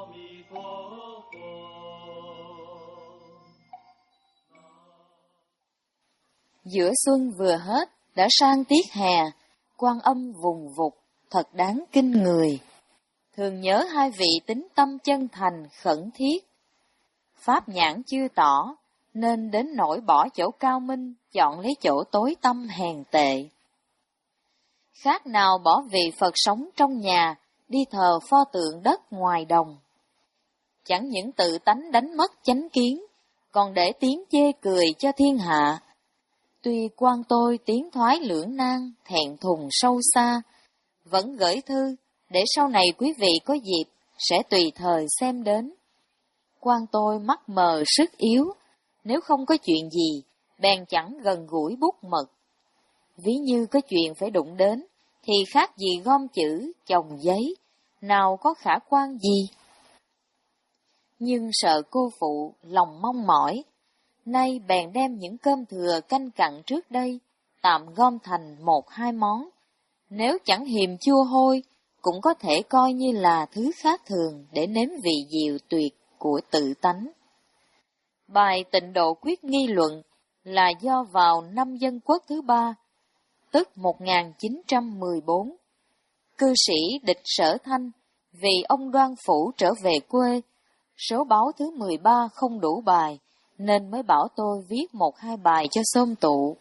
Giữa xuân vừa hết, đã sang tiết hè, Quan Âm vùng vụt, thật đáng kinh người. Thường nhớ hai vị tín tâm chân thành, khẩn thiết. Pháp nhãn chưa tỏ, nên đến nỗi bỏ chỗ cao minh, chọn lấy chỗ tối tăm hèn tệ. Khác nào bỏ vị Phật sống trong nhà, đi thờ pho tượng đất ngoài đồng. chẳng những tự tánh đánh mất chánh kiến, còn để tiếng chê cười cho thiên hạ. Tuy quan tôi tiến thoái lưỡng nan, thẹn thùng sâu xa, vẫn gửi thư để sau này quý vị có dịp sẽ tùy thời xem đến. Quan tôi mắt mờ sức yếu, nếu không có chuyện gì, bèn chẳng gần gũi bút mực. Ví như có chuyện phải đụng đến, thì khác gì gom chữ, chồng giấy, nào có khả quan gì. Nhưng sợ cô phụ, lòng mong mỏi, nay bèn đem những cơm thừa canh cặn trước đây, tạm gom thành một hai món. Nếu chẳng hiềm chua hôi, cũng có thể coi như là thứ khác thường để nếm vị diệu tuyệt của tự tánh. Bài Tịnh Độ Quyết Nghi Luận là do vào năm Dân Quốc thứ ba, tức một nghìn chín trăm mười bốn, cư sĩ Địch Sở Thanh vì ông Đoan Phủ trở về quê, số báo thứ mười ba không đủ bài, nên mới bảo tôi viết một hai bài cho xôm tụ.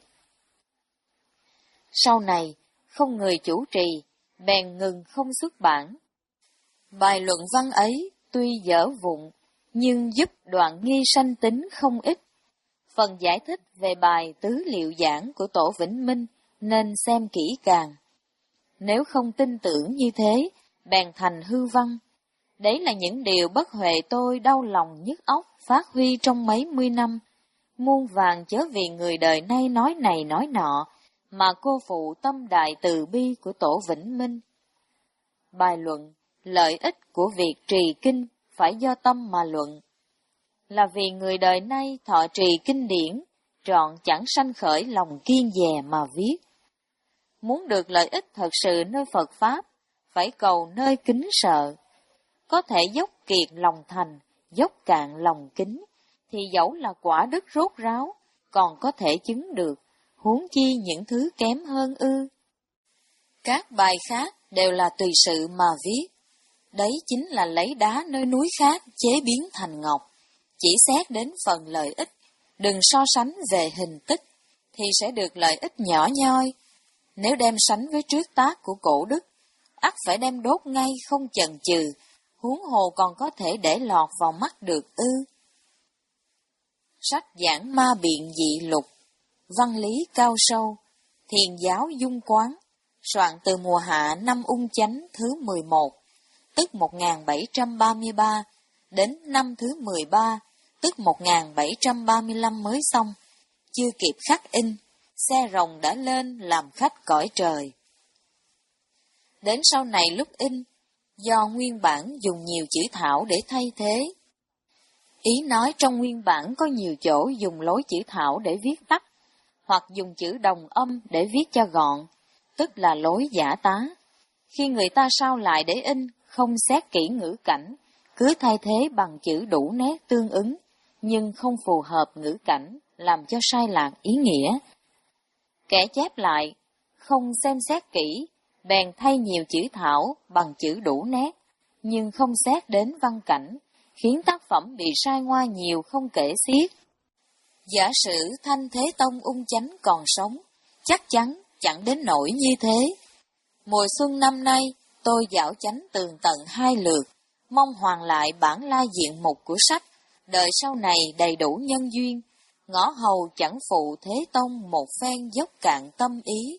Sau này, không người chủ trì, bèn ngừng không xuất bản. Bài luận văn ấy tuy dở vụng, nhưng giúp đoạn nghi sanh tính không ít. Phần giải thích về bài Tứ Liệu Giảng của Tổ Vĩnh Minh nên xem kỹ càng. Nếu không tin tưởng như thế, bèn thành hư văn. Đấy là những điều bất huệ tôi đau lòng nhức óc phát huy trong mấy mươi năm. Muôn vàng chớ vì người đời nay nói này nói nọ, mà cô phụ tâm đại từ bi của Tổ Vĩnh Minh. Bài luận, lợi ích của việc trì kinh phải do tâm mà luận. Là vì người đời nay thọ trì kinh điển, trọn chẳng sanh khởi lòng kiên dè mà viết. Muốn được lợi ích thật sự nơi Phật Pháp, phải cầu nơi kính sợ. Có thể dốc kiệt lòng thành, dốc cạn lòng kính, thì dẫu là quả đức rốt ráo, còn có thể chứng được, huống chi những thứ kém hơn ư. Các bài khác đều là tùy sự mà viết. Đấy chính là lấy đá nơi núi khác chế biến thành ngọc. Chỉ xét đến phần lợi ích, đừng so sánh về hình tích, thì sẽ được lợi ích nhỏ nhoi. Nếu đem sánh với trước tác của cổ đức, ắt phải đem đốt ngay không chần chừ, huống hồ còn có thể để lọt vào mắt được ư. Sách giảng ma biện dị lục, văn lý cao sâu, thiền giáo dung quán, soạn từ mùa hạ năm Ung Chánh thứ mười một, tức một nghìn bảy trăm ba mươi ba, đến năm thứ mười ba, tức một nghìn bảy trăm ba mươi lăm mới xong, chưa kịp khắc in, xe rồng đã lên làm khách cõi trời. Đến sau này lúc in, do nguyên bản dùng nhiều chữ thảo để thay thế. Ý nói trong nguyên bản có nhiều chỗ dùng lối chữ thảo để viết tắt, hoặc dùng chữ đồng âm để viết cho gọn, tức là lối giả tá. Khi người ta sao lại để in, không xét kỹ ngữ cảnh, cứ thay thế bằng chữ đủ nét tương ứng, nhưng không phù hợp ngữ cảnh, làm cho sai lạc ý nghĩa. Kẻ chép lại, không xem xét kỹ, bèn thay nhiều chữ thảo bằng chữ đủ nét, nhưng không xét đến văn cảnh, khiến tác phẩm bị sai ngoa nhiều không kể xiết. Giả sử Thanh Thế Tông Ung Chánh còn sống, chắc chắn chẳng đến nỗi như thế. Mùa xuân năm nay, tôi dạo chánh tường tận hai lượt, mong hoàn lại bản la diện mục của sách, đợi sau này đầy đủ nhân duyên, ngõ hầu chẳng phụ Thế Tông một phen dốc cạn tâm ý.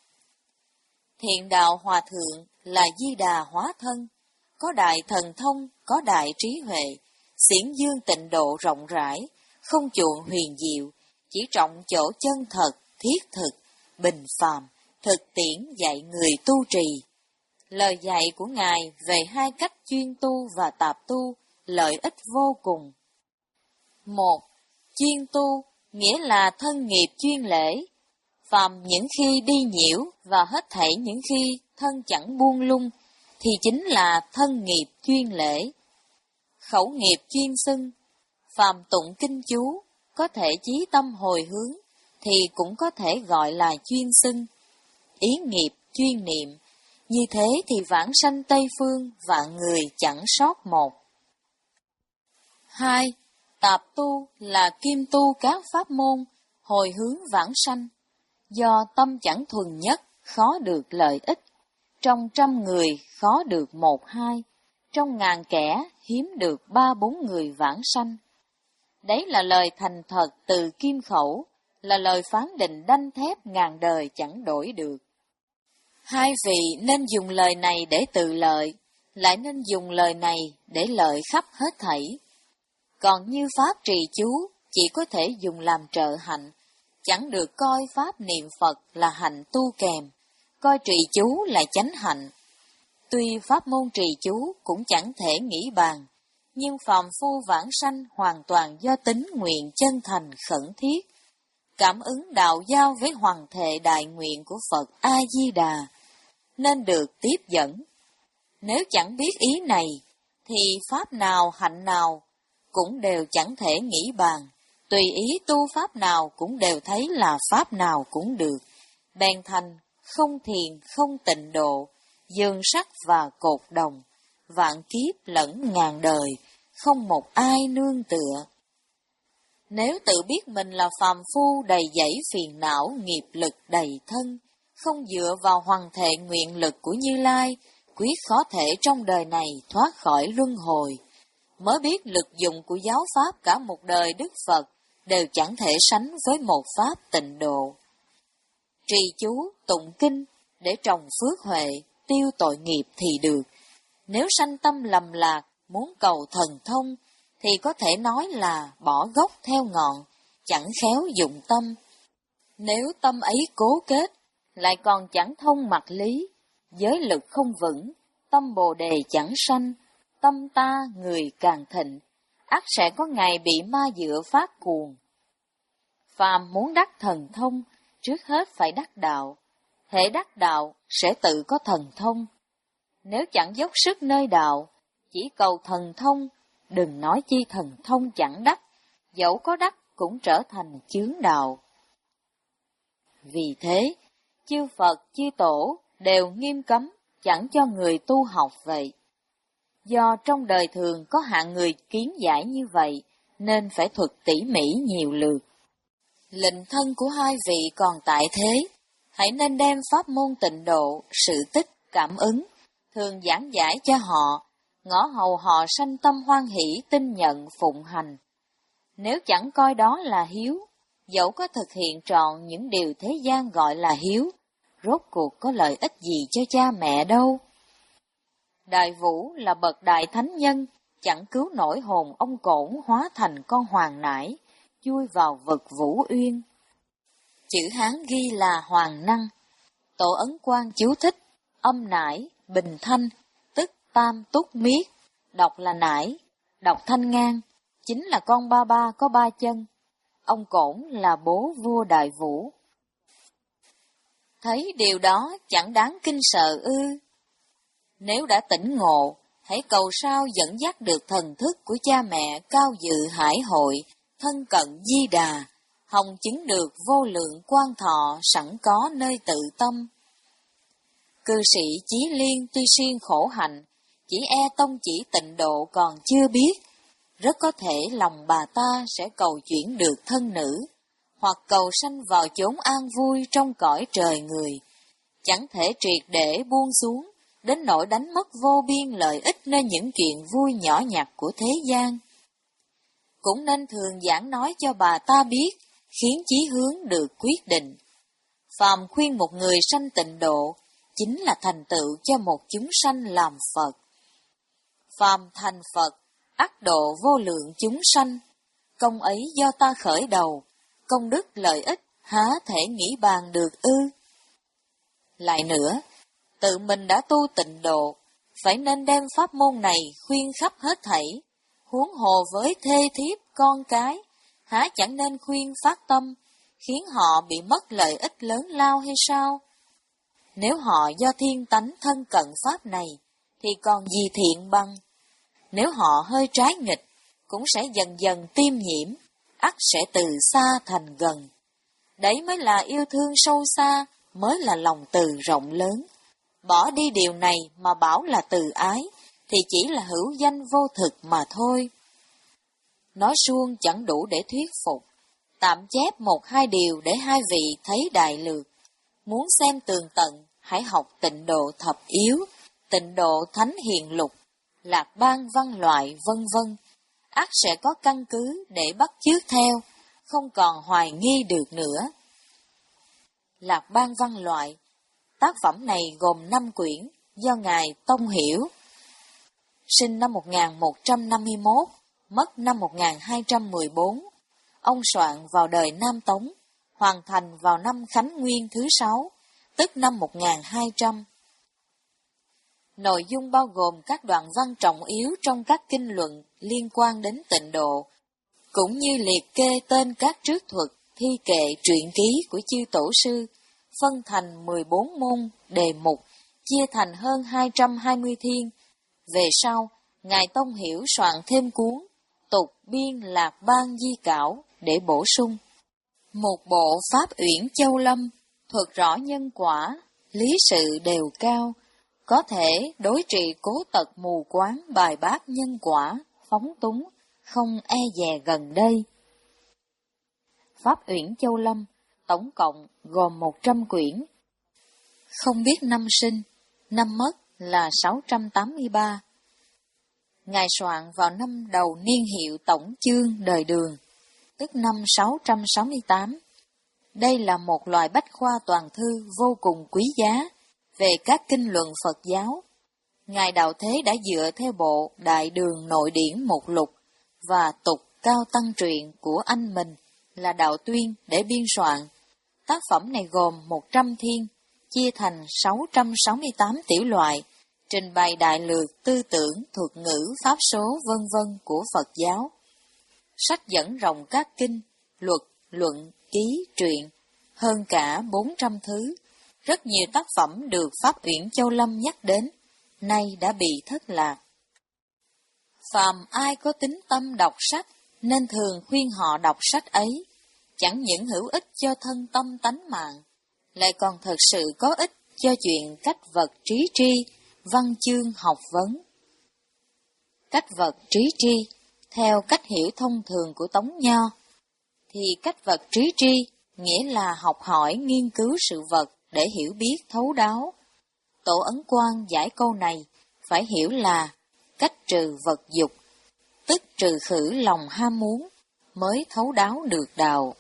Thiện đạo hòa thượng là Di Đà hóa thân, có đại thần thông, có đại trí huệ, xiển dương tịnh độ rộng rãi, không chuộng huyền diệu, chỉ trọng chỗ chân thật, thiết thực, bình phàm, thực tiễn dạy người tu trì. Lời dạy của Ngài về hai cách chuyên tu và tạp tu, lợi ích vô cùng. Một, chuyên tu, nghĩa là thân nghiệp chuyên lễ, phàm những khi đi nhiễu và hết thảy những khi thân chẳng buông lung, thì chính là thân nghiệp chuyên lễ. Khẩu nghiệp chuyên xưng, phàm tụng kinh chú, có thể chí tâm hồi hướng, thì cũng có thể gọi là chuyên xưng. Ý nghiệp chuyên niệm, như thế thì vãng sanh Tây Phương vạn người chẳng sót một. Hai, tạp tu là kim tu các pháp môn, hồi hướng vãng sanh. Do tâm chẳng thuần nhất, khó được lợi ích. Trong trăm người khó được một hai, trong ngàn kẻ hiếm được ba bốn người vãng sanh. Đấy là lời thành thật từ kim khẩu, là lời phán định đanh thép ngàn đời chẳng đổi được. Hai vị nên dùng lời này để tự lợi, lại nên dùng lời này để lợi khắp hết thảy. Còn như pháp trì chú chỉ có thể dùng làm trợ hạnh, chẳng được coi pháp niệm Phật là hạnh tu kèm, coi trì chú là chánh hạnh. Tuy pháp môn trì chú cũng chẳng thể nghĩ bàn, nhưng phàm phu vãng sanh hoàn toàn do tính nguyện chân thành khẩn thiết, cảm ứng đạo giao với hoàng thệ đại nguyện của Phật A-di-đà, nên được tiếp dẫn. Nếu chẳng biết ý này, thì pháp nào hạnh nào cũng đều chẳng thể nghĩ bàn, tùy ý tu pháp nào cũng đều thấy là pháp nào cũng được, bèn thành không thiền không tịnh độ, dương sắc và cột đồng, vạn kiếp lẫn ngàn đời, không một ai nương tựa. Nếu tự biết mình là phàm phu đầy dẫy phiền não nghiệp lực đầy thân, không dựa vào hoàng thệ nguyện lực của Như Lai, quyết khó thể trong đời này thoát khỏi luân hồi, mới biết lực dụng của giáo pháp cả một đời Đức Phật đều chẳng thể sánh với một pháp tịnh độ. Trì chú, tụng kinh để trồng phước huệ, tiêu tội nghiệp thì được. Nếu sanh tâm lầm lạc, muốn cầu thần thông, thì có thể nói là bỏ gốc theo ngọn, chẳng khéo dụng tâm. Nếu tâm ấy cố kết, lại còn chẳng thông mặt lý, giới lực không vững, tâm bồ đề chẳng sanh, tâm ta người càng thịnh, ắt sẽ có ngày bị ma dựa phát cuồng. Phàm muốn đắc thần thông, trước hết phải đắc đạo, hễ đắc đạo sẽ tự có thần thông. Nếu chẳng dốc sức nơi đạo, chỉ cầu thần thông, đừng nói chi thần thông chẳng đắc, dẫu có đắc cũng trở thành chướng đạo. Vì thế, chư Phật, chư Tổ đều nghiêm cấm, chẳng cho người tu học vậy. Do trong đời thường có hạng người kiến giải như vậy, nên phải thuật tỉ mỉ nhiều lượt. Lệnh thân của hai vị còn tại thế, hãy nên đem pháp môn tịnh độ, sự tích, cảm ứng, thường giảng giải cho họ, ngõ hầu họ sanh tâm hoan hỷ tin nhận phụng hành. Nếu chẳng coi đó là hiếu, dẫu có thực hiện trọn những điều thế gian gọi là hiếu, rốt cuộc có lợi ích gì cho cha mẹ đâu. Đại Vũ là bậc đại thánh nhân, chẳng cứu nổi hồn ông Cổn hóa thành con hoàng nải, chui vào vực Vũ Uyên. Chữ Hán ghi là hoàng năng. Tổ Ấn Quang chú thích, âm nải, bình thanh, tức tam túc miết, đọc là nải, đọc thanh ngang, chính là con ba ba có ba chân. Ông Cổn là bố vua Đại Vũ. Thấy điều đó chẳng đáng kinh sợ ư? Nếu đã tỉnh ngộ, hãy cầu sao dẫn dắt được thần thức của cha mẹ cao dự hải hội, thân cận Di Đà, hồng chứng được vô lượng quan thọ sẵn có nơi tự tâm. Cư sĩ Chí Liên tuy siêng khổ hạnh, chỉ e tông chỉ tịnh độ còn chưa biết, rất có thể lòng bà ta sẽ cầu chuyển được thân nữ, hoặc cầu sanh vào chốn an vui trong cõi trời người, chẳng thể triệt để buông xuống, đến nỗi đánh mất vô biên lợi ích nơi những chuyện vui nhỏ nhặt của thế gian. Cũng nên thường giảng nói cho bà ta biết, khiến chí hướng được quyết định. Phàm khuyên một người sanh tịnh độ, chính là thành tựu cho một chúng sanh làm Phật. Phàm thành Phật, ắt độ vô lượng chúng sanh, công ấy do ta khởi đầu, công đức lợi ích há thể nghĩ bàn được ư. Lại nữa, tự mình đã tu tịnh độ, phải nên đem pháp môn này khuyên khắp hết thảy, huống hồ với thê thiếp con cái, há chẳng nên khuyên phát tâm, khiến họ bị mất lợi ích lớn lao hay sao? Nếu họ do thiên tánh thân cận pháp này, thì còn gì thiện bằng? Nếu họ hơi trái nghịch, cũng sẽ dần dần tiêm nhiễm, ắt sẽ từ xa thành gần. Đấy mới là yêu thương sâu xa, mới là lòng từ rộng lớn. Bỏ đi điều này mà bảo là từ ái, thì chỉ là hữu danh vô thực mà thôi. Nói suông chẳng đủ để thuyết phục, tạm chép một hai điều để hai vị thấy đại lược. Muốn xem tường tận, hãy học tịnh độ thập yếu, tịnh độ thánh hiền lục, lạc bang văn loại, vân vân, ắt sẽ có căn cứ để bắt chước theo, không còn hoài nghi được nữa. Lạc bang văn loại, tác phẩm này gồm năm quyển do Ngài Tông Hiểu, sinh năm một nghìn một trăm năm mươi mốt, mất năm một nghìn hai trăm mười bốn. Ông soạn vào đời Nam Tống, hoàn thành vào năm Khánh Nguyên thứ sáu, tức năm một nghìn hai trăm. Nội dung bao gồm các đoạn văn trọng yếu trong các kinh luận liên quan đến tịnh độ, cũng như liệt kê tên các trước thuật, thi kệ, truyện ký của chư tổ sư, phân thành mười bốn môn đề mục, chia thành hơn hai trăm hai mươi thiên. Về sau, Ngài Tông Hiểu soạn thêm cuốn Tục Biên Lạc Bang Di Cảo để bổ sung. Một bộ Pháp Uyển Châu Lâm, thuật rõ nhân quả, lý sự đều cao, có thể đối trị cố tật mù quáng, bài bác nhân quả, phóng túng, không e dè gần đây. Pháp Uyển Châu Lâm tổng cộng gồm một trăm quyển. Không biết năm sinh, năm mất là sáu trăm tám mươi ba. Ngài soạn vào năm đầu niên hiệu Tổng Chương đời Đường, tức năm sáu trăm sáu mươi tám. Đây là một loại bách khoa toàn thư vô cùng quý giá về các kinh luận Phật giáo. Ngài Đạo Thế đã dựa theo bộ Đại Đường Nội Điển Mục Lục và Tục Cao Tăng Truyện của anh mình là Đạo Tuyên để biên soạn. Tác phẩm này gồm một trăm thiên, chia thành sáu trăm sáu mươi tám tiểu loại, trình bày đại lược tư tưởng, thuật ngữ, pháp số, vân vân của Phật giáo. Sách dẫn rộng các kinh, luật, luận, ký, truyện, hơn cả bốn trăm thứ. Rất nhiều tác phẩm được Pháp Uyển Châu Lâm nhắc đến, nay đã bị thất lạc. Phàm ai có tính tâm đọc sách, nên thường khuyên họ đọc sách ấy, chẳng những hữu ích cho thân tâm tánh mạng, lại còn thật sự có ích cho chuyện cách vật trí tri, văn chương học vấn. Cách vật trí tri, theo cách hiểu thông thường của Tống Nho, thì cách vật trí tri nghĩa là học hỏi nghiên cứu sự vật để hiểu biết thấu đáo. Tổ Ấn Quang giải câu này phải hiểu là cách trừ vật dục, tức trừ khử lòng ham muốn, mới thấu đáo được đạo.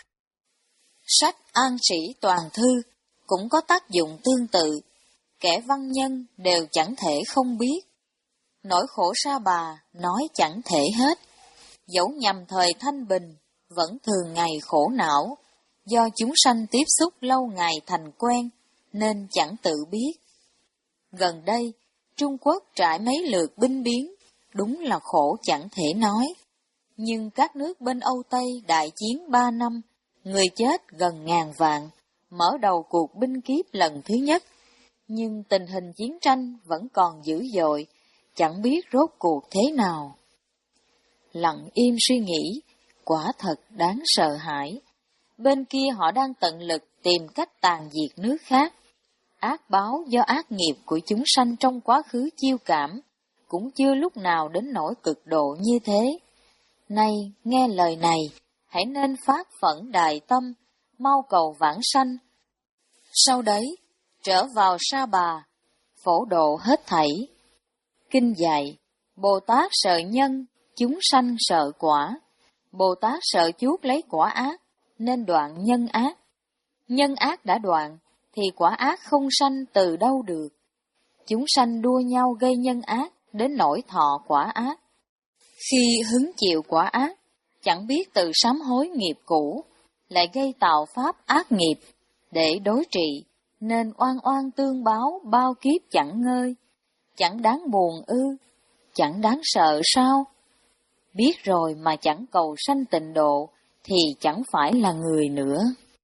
Sách An Sĩ Toàn Thư cũng có tác dụng tương tự, kẻ văn nhân đều chẳng thể không biết. Nỗi khổ Sa Bà nói chẳng thể hết, dẫu nhằm thời thanh bình, vẫn thường ngày khổ não, do chúng sanh tiếp xúc lâu ngày thành quen, nên chẳng tự biết. Gần đây, Trung Quốc trải mấy lượt binh biến, đúng là khổ chẳng thể nói. Nhưng các nước bên Âu Tây đại chiến ba năm, người chết gần ngàn vạn, mở đầu cuộc binh kiếp lần thứ nhất. Nhưng tình hình chiến tranh vẫn còn dữ dội, chẳng biết rốt cuộc thế nào. Lặng im suy nghĩ, quả thật đáng sợ hãi. Bên kia họ đang tận lực tìm cách tàn diệt nước khác. Ác báo do ác nghiệp của chúng sanh trong quá khứ chiêu cảm, cũng chưa lúc nào đến nỗi cực độ như thế. Nay, nghe lời này, hãy nên phát phẫn đại tâm, mau cầu vãng sanh. Sau đấy, trở vào Sa Bà, phổ độ hết thảy. Kinh dạy, Bồ Tát sợ nhân, chúng sanh sợ quả. Bồ Tát sợ chuốc lấy quả ác, nên đoạn nhân ác. Nhân ác đã đoạn, thì quả ác không sanh từ đâu được. Chúng sanh đua nhau gây nhân ác, đến nỗi thọ quả ác. Khi hứng chịu quả ác, chẳng biết tự sám hối nghiệp cũ, lại gây tạo pháp ác nghiệp, để đối trị, nên oan oan tương báo bao kiếp chẳng ngơi. Chẳng đáng buồn ư, chẳng đáng sợ sao? Biết rồi mà chẳng cầu sanh tịnh độ, thì chẳng phải là người nữa.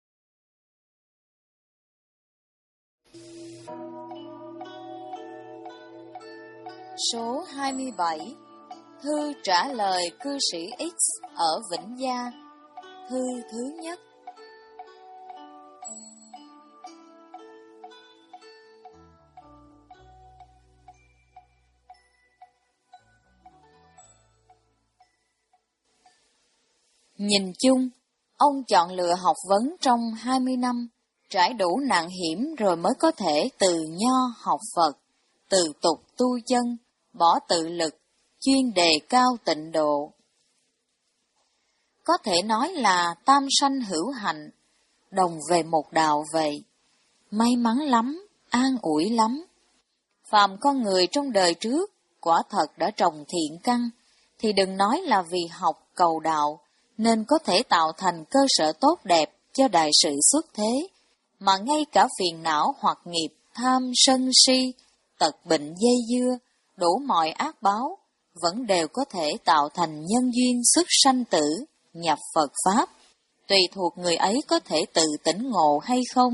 Số hai mươi bảy. Thư trả lời cư sĩ X ở Vĩnh Gia. Thư thứ nhất. Nhìn chung, ông chọn lựa học vấn trong hai mươi năm, trải đủ nạn hiểm rồi mới có thể từ nho học Phật, từ tục tu chân, bỏ tự lực, chuyên đề cao tịnh độ. Có thể nói là tam sanh hữu hạnh, đồng về một đạo vậy. May mắn lắm, an ủi lắm. Phàm con người trong đời trước, quả thật đã trồng thiện căn, thì đừng nói là vì học cầu đạo, nên có thể tạo thành cơ sở tốt đẹp cho đại sự xuất thế, mà ngay cả phiền não hoặc nghiệp, tham, sân, si, tật bệnh dây dưa, đủ mọi ác báo, vẫn đều có thể tạo thành nhân duyên xuất sanh tử, nhập Phật Pháp, tùy thuộc người ấy có thể tự tỉnh ngộ hay không.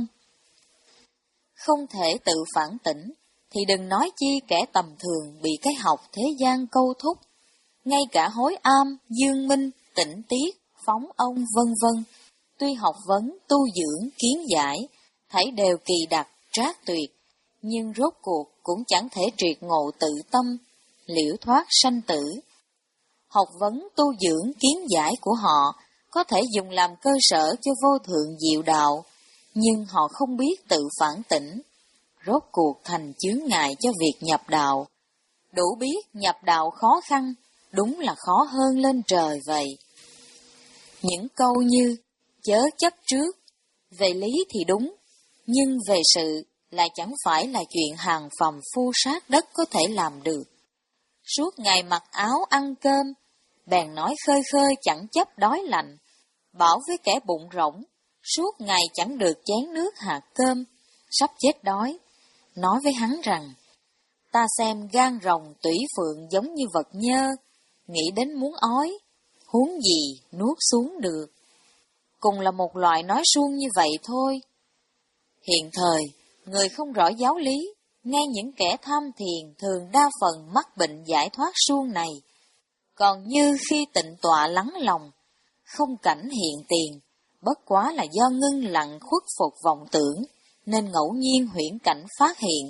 Không thể tự phản tỉnh, thì đừng nói chi kẻ tầm thường bị cái học thế gian câu thúc, ngay cả hối am, dương minh, tỉnh tiết, phóng ông vân vân, tuy học vấn, tu dưỡng, kiến giải, thảy đều kỳ đặc, trác tuyệt, nhưng rốt cuộc cũng chẳng thể triệt ngộ tự tâm, liễu thoát sanh tử. Học vấn, tu dưỡng, kiến giải của họ có thể dùng làm cơ sở cho vô thượng diệu đạo, nhưng họ không biết tự phản tỉnh, rốt cuộc thành chướng ngại cho việc nhập đạo. Đủ biết nhập đạo khó khăn, đúng là khó hơn lên trời vậy. Những câu như chớ chấp trước, về lý thì đúng, nhưng về sự lại chẳng phải là chuyện hàng phàm phu sát đất có thể làm được. Suốt ngày mặc áo ăn cơm, bèn nói khơi khơi chẳng chấp đói lạnh, bảo với kẻ bụng rỗng, suốt ngày chẳng được chén nước hạt cơm, sắp chết đói, nói với hắn rằng, ta xem gan rồng tủy phượng giống như vật nhơ, nghĩ đến muốn ói, huống gì nuốt xuống được. Cùng là một loại nói suông như vậy thôi. Hiện thời, người không rõ giáo lý, ngay những kẻ tham thiền thường đa phần mắc bệnh giải thoát suông này. Còn như khi tịnh tọa lắng lòng, không cảnh hiện tiền, bất quá là do ngưng lặng khuất phục vọng tưởng, nên ngẫu nhiên huyễn cảnh phát hiện.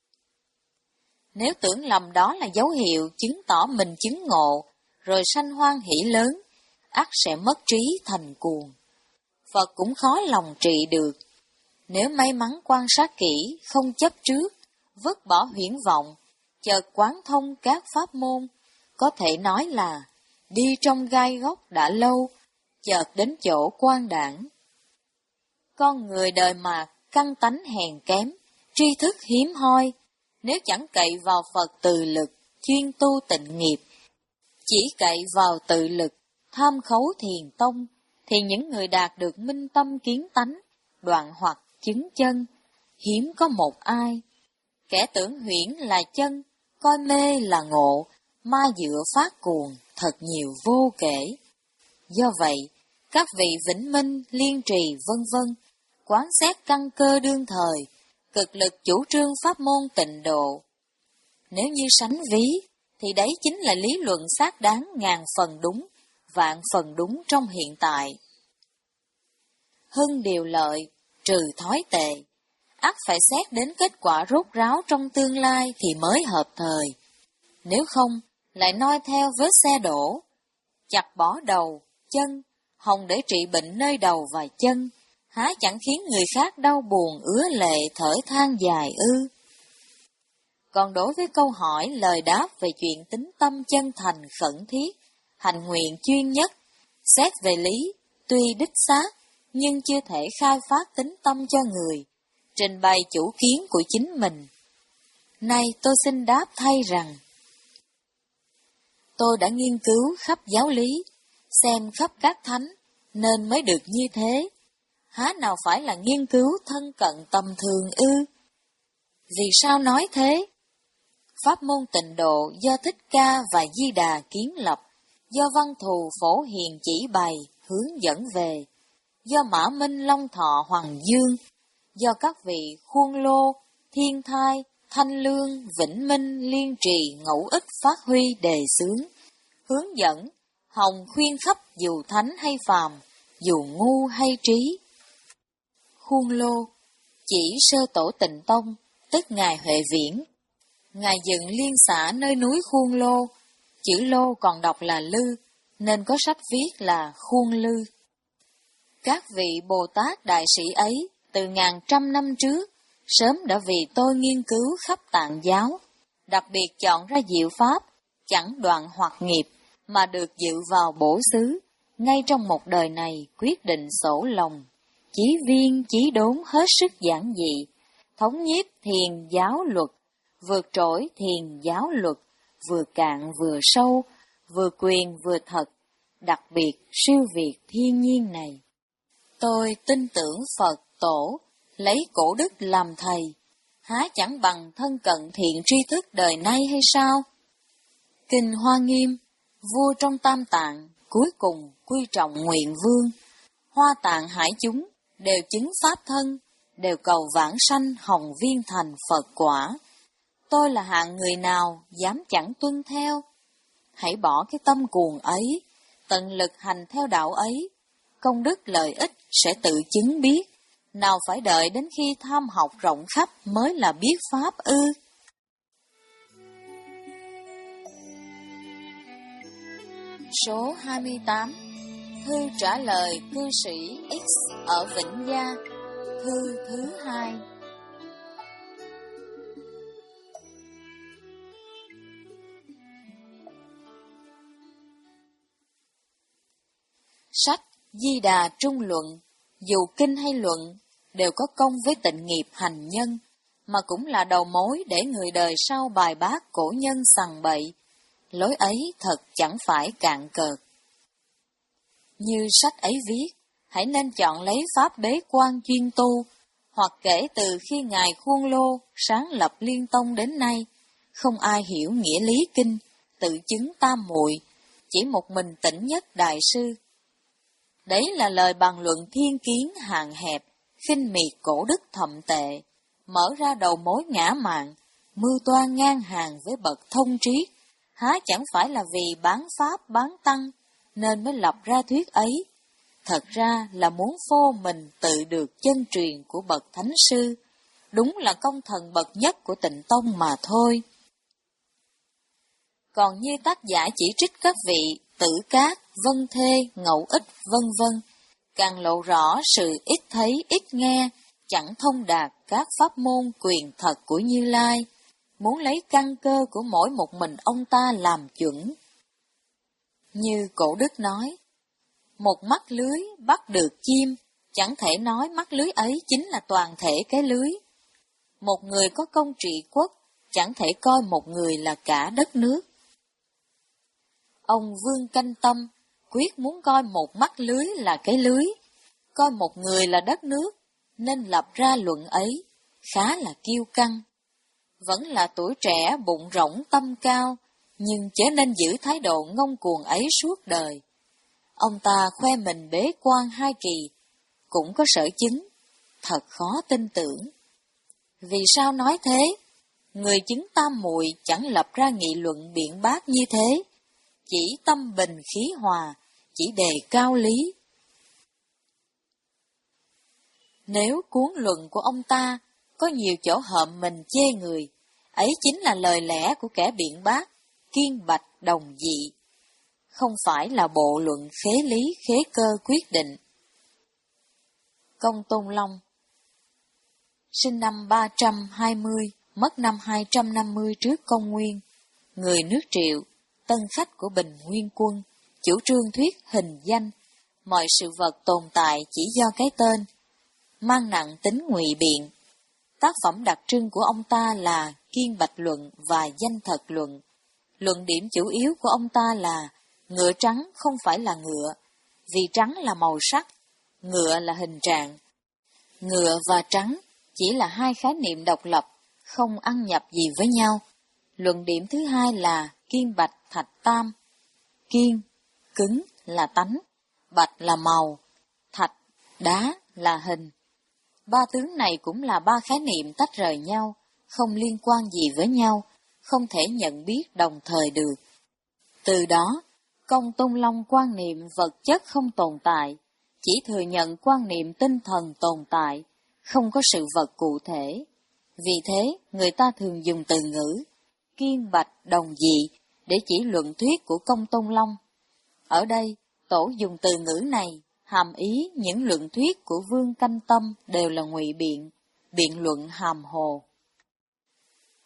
Nếu tưởng lầm đó là dấu hiệu chứng tỏ mình chứng ngộ, rồi sanh hoan hỷ lớn, ắt sẽ mất trí thành cuồng. Phật cũng khó lòng trị được. Nếu may mắn quan sát kỹ, không chấp trước, vứt bỏ huyễn vọng, chợt quán thông các pháp môn, có thể nói là đi trong gai góc đã lâu, chợt đến chỗ quan đảng. Con người đời mạt, căn tánh hèn kém, tri thức hiếm hoi, nếu chẳng cậy vào Phật từ lực, chuyên tu tịnh nghiệp, chỉ cậy vào tự lực, tham khấu thiền tông, thì những người đạt được minh tâm kiến tánh, đoạn hoặc chứng chân, hiếm có một ai. Kẻ tưởng huyễn là chân, coi mê là ngộ, ma dựa phát cuồng, thật nhiều vô kể. Do vậy, các vị vĩnh minh, liên trì vân vân, quán xét căn cơ đương thời, cực lực chủ trương pháp môn tịnh độ. Nếu như sánh ví, thì đấy chính là lý luận xác đáng ngàn phần đúng, vạn phần đúng trong hiện tại. Hưng điều lợi, trừ thói tệ, ắt phải xét đến kết quả rốt ráo trong tương lai thì mới hợp thời. Nếu không, lại noi theo vết xe đổ, chặt bỏ đầu, chân, hòng để trị bệnh nơi đầu và chân, há chẳng khiến người khác đau buồn ứa lệ thở than dài ư. Còn đối với câu hỏi lời đáp về chuyện tính tâm chân thành khẩn thiết, hành nguyện chuyên nhất, xét về lý, tuy đích xác, nhưng chưa thể khai phát tính tâm cho người, trình bày chủ kiến của chính mình. Nay tôi xin đáp thay rằng, tôi đã nghiên cứu khắp giáo lý, xem khắp các thánh, nên mới được như thế. Há nào phải là nghiên cứu thân cận tầm thường ư? Vì sao nói thế? Pháp môn tịnh độ do Thích Ca và Di Đà kiến lập, do Văn Thù Phổ Hiền chỉ bày, hướng dẫn về, do Mã Minh Long Thọ Hoàng Dương, do các vị Khuôn Lô, Thiên Thai, Thanh Lương, Vĩnh Minh, Liên Trì, Ngẫu Ích phát huy đề xướng, hướng dẫn, hồng khuyên khắp dù thánh hay phàm, dù ngu hay trí. Khuôn Lô chỉ sơ tổ Tịnh Tông, tức Ngài Huệ Viễn. Ngài dựng liên xã nơi núi Khuôn Lô, chữ Lô còn đọc là Lư, nên có sách viết là Khuôn Lư. Các vị Bồ Tát đại sĩ ấy, từ ngàn trăm năm trước, sớm đã vì tôi nghiên cứu khắp Tạng giáo, đặc biệt chọn ra diệu pháp, chẳng đoạn hoặc nghiệp, mà được dự vào bổ xứ, ngay trong một đời này quyết định sổ lòng, chí viên chí đốn hết sức giản dị, thống nhiếp thiền giáo luật, vượt trội thiền giáo luật, vừa cạn vừa sâu, vừa quyền vừa thật, đặc biệt siêu việt thiên nhiên này. Tôi tin tưởng Phật Tổ, lấy cổ đức làm thầy, há chẳng bằng thân cận thiện tri thức đời nay hay sao? Kinh Hoa Nghiêm, vua trong Tam Tạng, cuối cùng quy trọng nguyện vương, Hoa Tạng hải chúng, đều chứng pháp thân, đều cầu vãng sanh hồng viên thành Phật quả. Tôi là hạng người nào dám chẳng tuân theo? Hãy bỏ cái tâm cuồng ấy, tận lực hành theo đạo ấy, công đức lợi ích sẽ tự chứng biết, nào phải đợi đến khi tham học rộng khắp mới là biết pháp ư? Số hai mươi tám. Thư trả lời cư sĩ X ở Vĩnh Gia. Thư thứ hai. Sách Di Đà Trung Luận, dù kinh hay luận, đều có công với tịnh nghiệp hành nhân, mà cũng là đầu mối để người đời sau bài bác cổ nhân sằng bậy. Lối ấy thật chẳng phải cạn cợt. Như sách ấy viết, hãy nên chọn lấy pháp bế quan chuyên tu, hoặc kể từ khi Ngài Khuôn Lô sáng lập Liên Tông đến nay, không ai hiểu nghĩa lý kinh, tự chứng tam muội, chỉ một mình Tĩnh Nhất Đại Sư. Đấy là lời bàn luận thiên kiến hạn hẹp, khinh miệt cổ đức thậm tệ, mở ra đầu mối ngã mạn, mưu toan ngang hàng với bậc thông triết, há chẳng phải là vì bán pháp bán tăng, nên mới lập ra thuyết ấy. Thật ra là muốn phô mình tự được chân truyền của bậc thánh sư, đúng là công thần bậc nhất của Tịnh Tông mà thôi. Còn như tác giả chỉ trích các vị Tử Cát, Vân Thê, Ngẫu Ích, vân vân, càng lộ rõ sự ít thấy ít nghe, chẳng thông đạt các pháp môn quyền thật của Như Lai, muốn lấy căn cơ của mỗi một mình ông ta làm chuẩn. Như Cổ Đức nói, một mắt lưới bắt được chim, chẳng thể nói mắt lưới ấy chính là toàn thể cái lưới. Một người có công trị quốc, chẳng thể coi một người là cả đất nước. Ông Vương Canh Tâm quyết muốn coi một mắt lưới là cái lưới, coi một người là đất nước, nên lập ra luận ấy, khá là kiêu căng. Vẫn là tuổi trẻ bụng rỗng tâm cao, nhưng chớ nên giữ thái độ ngông cuồng ấy suốt đời. Ông ta khoe mình bế quan hai kỳ, cũng có sở chứng, thật khó tin tưởng. Vì sao nói thế? Người chứng tam muội chẳng lập ra nghị luận biện bác như thế, chỉ tâm bình khí hòa, chỉ đề cao lý. Nếu cuốn luận của ông ta có nhiều chỗ hợm mình chê người, ấy chính là lời lẽ của kẻ biện bác, kiên bạch đồng dị, không phải là bộ luận khế lý khế cơ quyết định. Công Tôn Long sinh năm ba trăm hai mươi, mất năm hai trăm năm mươi trước công nguyên, người nước Triệu, tân khách của Bình Nguyên Quân, chủ trương thuyết hình danh, mọi sự vật tồn tại chỉ do cái tên, mang nặng tính ngụy biện. Tác phẩm đặc trưng của ông ta là Kiên Bạch Luận và Danh Thật Luận. Luận điểm chủ yếu của ông ta là ngựa trắng không phải là ngựa, vì trắng là màu sắc, ngựa là hình trạng. Ngựa và trắng chỉ là hai khái niệm độc lập, không ăn nhập gì với nhau. Luận điểm thứ hai là kiên bạch thạch tam. Kiên, cứng là tánh, bạch là màu, thạch, đá là hình. Ba tướng này cũng là ba khái niệm tách rời nhau, không liên quan gì với nhau, không thể nhận biết đồng thời được. Từ đó, Công Tôn Long quan niệm vật chất không tồn tại, chỉ thừa nhận quan niệm tinh thần tồn tại, không có sự vật cụ thể. Vì thế, người ta thường dùng từ ngữ kiên bạch đồng dị để chỉ luận thuyết của Công Tôn Long. Ở đây, Tổ dùng từ ngữ này, hàm ý những luận thuyết của Vương Canh Tâm đều là ngụy biện, biện luận hàm hồ.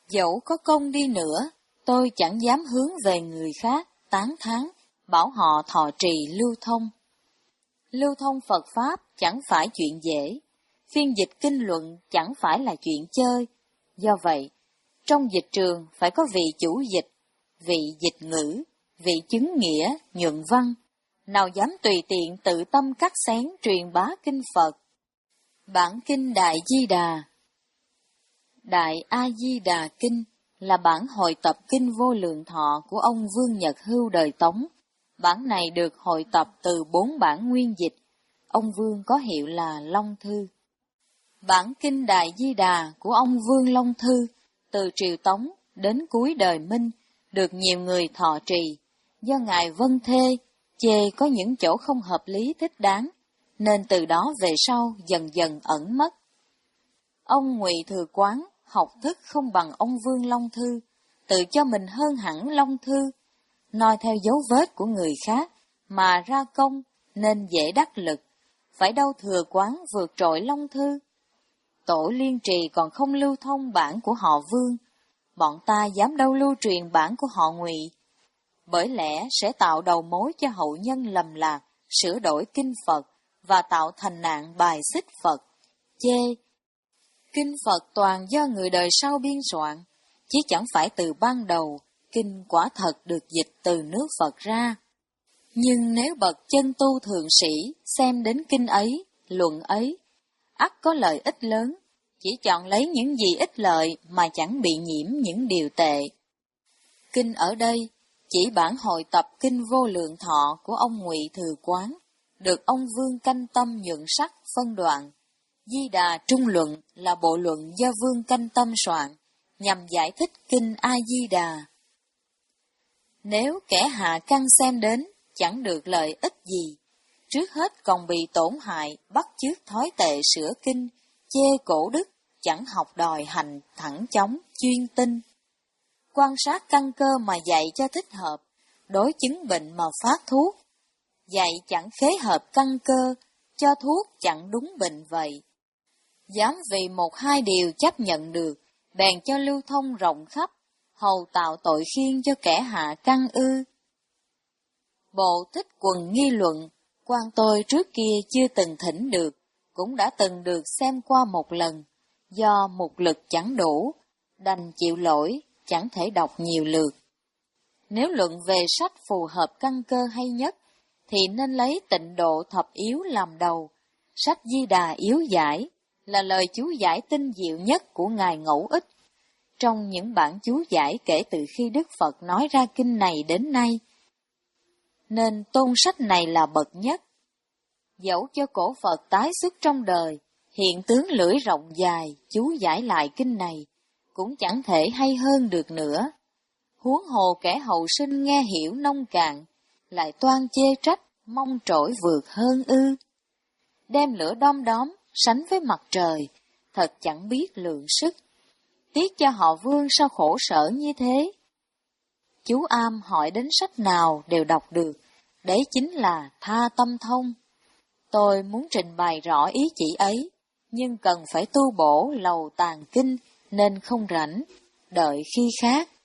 Dẫu có công đi nữa, tôi chẳng dám hướng về người khác, tán thán, bảo họ thọ trì lưu thông. Lưu thông Phật Pháp chẳng phải chuyện dễ, phiên dịch kinh luận chẳng phải là chuyện chơi. Do vậy, trong dịch trường phải có vị chủ dịch, vị dịch ngữ, vị chứng nghĩa, nhuận văn. Nào dám tùy tiện tự tâm cắt xén truyền bá kinh Phật. Bản kinh Đại Di Đà. Đại A Di Đà Kinh là bản hội tập kinh Vô Lượng Thọ của ông Vương Nhật Hưu đời Tống. Bản này được hội tập từ bốn bản nguyên dịch. Ông Vương có hiệu là Long Thư. Bản kinh Đại Di Đà của ông Vương Long Thư từ triều Tống đến cuối đời Minh được nhiều người thọ trì. Do ngài Vân Thê chê có những chỗ không hợp lý thích đáng, nên từ đó về sau dần dần ẩn mất. Ông Ngụy Thừa Quán học thức không bằng ông Vương Long Thư, tự cho mình hơn hẳn Long Thư, noi theo dấu vết của người khác mà ra công nên dễ đắc lực, phải đâu Thừa Quán vượt trội Long Thư. Tổ Liên Trì còn không lưu thông bản của họ Vương, bọn ta dám đâu lưu truyền bản của họ Ngụy, bởi lẽ sẽ tạo đầu mối cho hậu nhân lầm lạc, sửa đổi kinh Phật và tạo thành nạn bài xích Phật. Chê kinh Phật toàn do người đời sau biên soạn, chứ chẳng phải từ ban đầu, kinh quả thật được dịch từ nước Phật ra. Nhưng nếu bậc chân tu thượng sĩ xem đến kinh ấy, luận ấy, ắt có lợi ích lớn, chỉ chọn lấy những gì ích lợi mà chẳng bị nhiễm những điều tệ. Kinh ở đây chỉ bản hội tập kinh Vô Lượng Thọ của ông Ngụy Thừa Quán, được ông Vương Canh Tâm nhuận sắc phân đoạn. Di Đà Trung Luận là bộ luận do Vương Canh Tâm soạn, nhằm giải thích kinh A Di Đà. Nếu kẻ hạ căn xem đến, chẳng được lợi ích gì, trước hết còn bị tổn hại, bắt chước thói tệ sửa kinh, chê cổ đức, chẳng học đòi hành thẳng chóng, chuyên tinh. Quan sát căn cơ mà dạy cho thích hợp, đối chứng bệnh mà phát thuốc. Dạy chẳng khế hợp căn cơ, cho thuốc chẳng đúng bệnh vậy. Dám vì một hai điều chấp nhận được, bèn cho lưu thông rộng khắp, hầu tạo tội khiên cho kẻ hạ căn ư. Bộ Thích Quần Nghi Luận, quan tôi trước kia chưa từng thỉnh được, cũng đã từng được xem qua một lần, do mục lực chẳng đủ, đành chịu lỗi, chẳng thể đọc nhiều lượt. Nếu luận về sách phù hợp căn cơ hay nhất, thì nên lấy Tịnh Độ Thập Yếu làm đầu. Sách Di Đà Yếu Giải là lời chú giải tinh diệu nhất của Ngài Ngẫu Ích. Trong những bản chú giải kể từ khi Đức Phật nói ra kinh này đến nay, nên tôn sách này là bậc nhất. Dẫu cho cổ Phật tái xuất trong đời, hiện tướng lưỡi rộng dài, chú giải lại kinh này, cũng chẳng thể hay hơn được nữa. Huống hồ kẻ hậu sinh nghe hiểu nông cạn, lại toan chê trách, mong trỗi vượt hơn ư. Đem lửa đom đóm, sánh với mặt trời, thật chẳng biết lượng sức. Tiếc cho họ Vương sao khổ sở như thế. Chú Am hỏi đến sách nào đều đọc được, đấy chính là Tha Tâm Thông. Tôi muốn trình bày rõ ý chỉ ấy, nhưng cần phải tu bổ lầu tàng kinh, nên không rảnh, đợi khi khác.